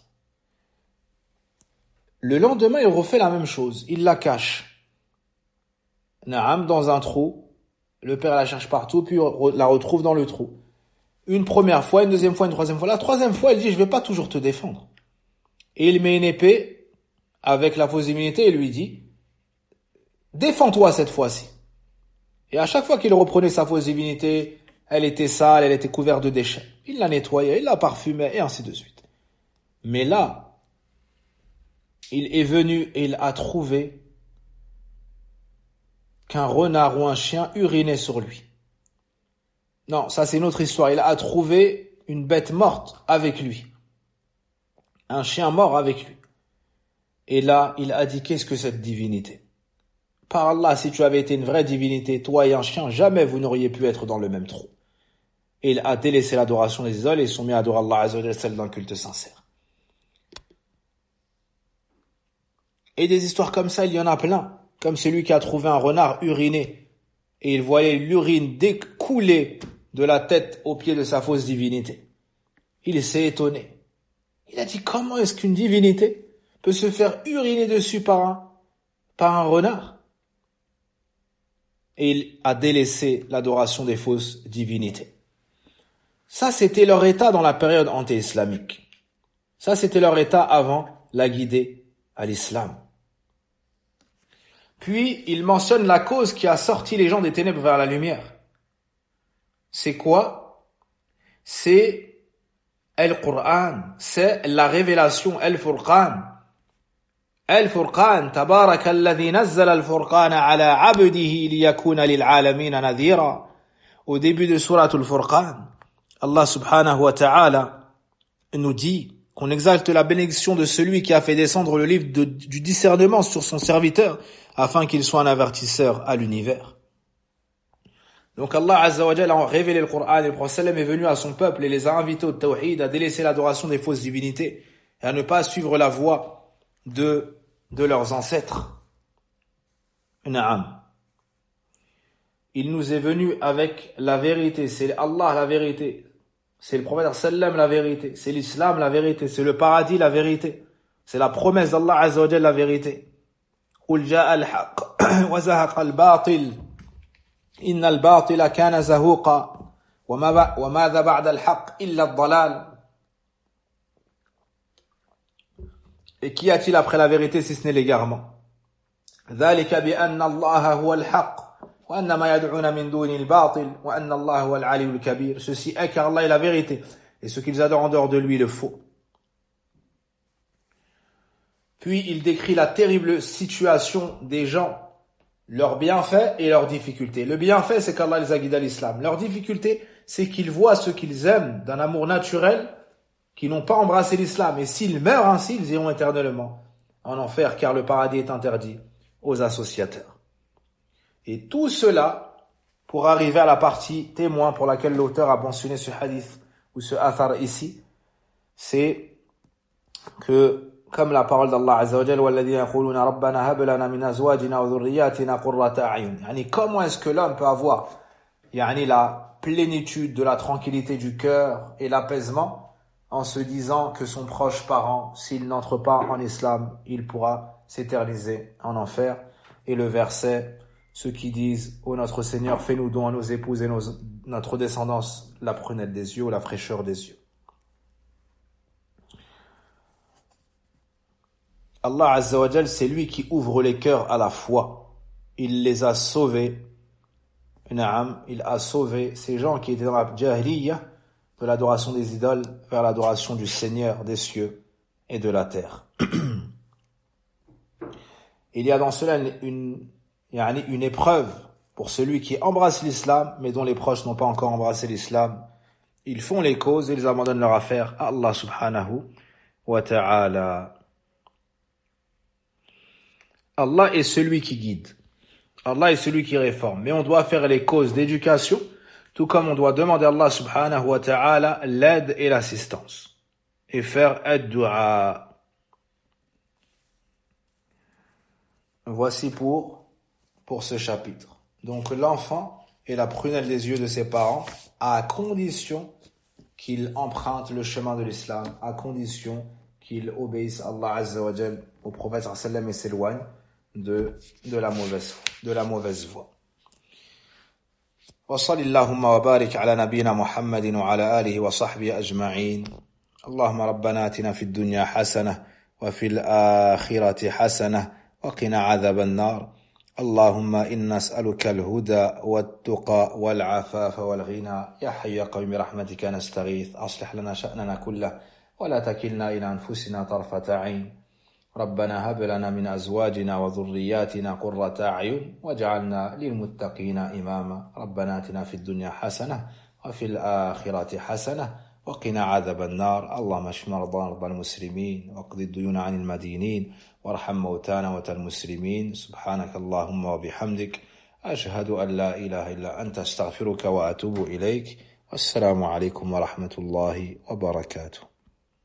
[SPEAKER 1] Le lendemain, il refait la même chose. Il la cache. Naam, dans un trou. Le père la cherche partout, puis la retrouve dans le trou. Une première fois, une deuxième fois, une troisième fois. La troisième fois, il dit, je vais pas toujours te défendre. Et il met une épée avec la fausse divinité et lui dit, défends-toi cette fois-ci. Et à chaque fois qu'il reprenait sa fausse divinité, elle était sale, elle était couverte de déchets. Il la nettoyait, il la parfumait, et ainsi de suite. Mais là, il est venu et il a trouvé qu'un renard ou un chien urinait sur lui. Non, ça c'est une autre histoire. Il a trouvé une bête morte avec lui. Un chien mort avec lui. Et là, il a dit, qu'est-ce que cette divinité? Par Allah, si tu avais été une vraie divinité, toi et un chien, jamais vous n'auriez pu être dans le même trou. Et il a délaissé l'adoration des idoles et ils sont mis à adorer Allah Azza wa Jalla, celle d'un culte sincère. Et des histoires comme ça, il y en a plein. Comme celui qui a trouvé un renard uriné et il voyait l'urine découler de la tête aux pieds de sa fausse divinité. Il s'est étonné. Il a dit, comment est-ce qu'une divinité peut se faire uriner dessus par un renard? Et il a délaissé l'adoration des fausses divinités. Ça, c'était leur état dans la période anté-islamique. Ça, c'était leur état avant la guidée à l'islam. Puis, il mentionne la cause qui a sorti les gens des ténèbres vers la lumière. C'est quoi? C'est Al-Qur'an, c'est la révélation, Al-Furqan. Al-Furqan, tabaraka alladhi nazzala al-Furqana ala abdihi liyakuna lil'alamina nadhira. Au début de Surat al-Furqan, Allah subhanahu wa ta'ala nous dit qu'on exalte la bénédiction de celui qui a fait descendre le livre du discernement sur son serviteur afin qu'il soit un avertisseur à l'univers. Donc Allah Azza wa Jalla a révélé le Coran et le Prophète est venu à son peuple et les a invités au tawhid, à délaisser l'adoration des fausses divinités et à ne pas suivre la voie de leurs ancêtres. Naam. Il nous est venu avec la vérité, c'est Allah la vérité. C'est le prophète sallam la vérité, c'est l'islam la vérité, c'est le paradis la vérité, c'est la promesse d'Allah Azza wa Jalla la vérité. Qul ja'a al-haqq wa zahaqa al-batil inna al-batila kana zahuqa wa madha ba'da al-haqq illa ad-dalal. Et qu'y a-t-il après la vérité si ce n'est l'égarement? Dhalika bi anna Allah huwa al-haqq وأنما يدعون من دون الباطل وأن الله هو العلي الكبير. Ceci est car Allah est la vérité et ce qu'ils adorent en dehors de lui le faux. Puis il décrit la terrible situation des gens, leurs bienfaits et leurs difficultés. Le bienfait, c'est qu'Allah les a guidés à l'islam. Leur difficulté, c'est qu'ils voient ceux qu'ils aiment d'un amour naturel qui n'ont pas embrassé l'islam. Et s'ils meurent ainsi, ils iront éternellement en enfer car le paradis est interdit aux associateurs. Et tout cela pour arriver à la partie témoin pour laquelle l'auteur a mentionné ce hadith ou ce athar ici, c'est que comme la parole d'Allah Azza wa Jalla walladhina yaquluna rabbana hab lana min azwajina wa dhurriyyatina qurrata a'yun. Yani comment est-ce que l'homme peut avoir la plénitude de la tranquillité du cœur et l'apaisement en se disant que son proche parent, s'il n'entre pas en islam, il pourra s'éterniser en enfer. Et le verset, ceux qui disent, ô notre Seigneur, fais-nous don à nos épouses et notre descendance, la prunelle des yeux ou la fraîcheur des yeux. Allah Azza wa Jal, c'est lui qui ouvre les cœurs à la foi. Il les a sauvés. Naam, il a sauvé ces gens qui étaient dans la jahiliya, de l'adoration des idoles, vers l'adoration du Seigneur des cieux et de la terre. Il y a dans cela une épreuve pour celui qui embrasse l'islam, mais dont les proches n'ont pas encore embrassé l'islam. Ils font les causes et ils abandonnent leur affaire à Allah subhanahu wa ta'ala. Allah est celui qui guide. Allah est celui qui réforme. Mais on doit faire les causes d'éducation, tout comme on doit demander à Allah subhanahu wa ta'ala l'aide et l'assistance. Et faire ad-du'a. Voici pour ce chapitre. Donc l'enfant est la prunelle des yeux de ses parents, à condition qu'il emprunte le chemin de l'islam, à condition qu'il obéisse à Allah Azza wa Jal, au prophète sallallahu alayhi wa sallam et s'éloigne de la mauvaise voie. وصل اللهم وبارك على نبينا محمد وعلى آله وصحبه أجمعين. اللهم ربنا آتنا في الدنيا حسنة وفي الآخرة حسنة وقنا عذاب النار. اللهم إنا نسألك الهدى والتقى والعفاف والغنى. يا حي يا قيوم برحمتك نستغيث. أصلح لنا شأننا كله ولا تكلنا إلى أنفسنا طرفة عين. ربنا هب لنا من أزواجنا وذرياتنا قرة أعين واجعلنا للمتقين إماما. ربنا آتنا في الدنيا حسنة وفي الآخرة حسنة وقنا عذاب النار. اللهم اشف مرضى المسلمين واقض الديون عن المدينين وارحم موتانا وموتى المسلمين. سبحانك اللهم وبحمدك أشهد أن لا إله إلا أنت أستغفرك وأتوب إليك. والسلام عليكم ورحمة الله وبركاته.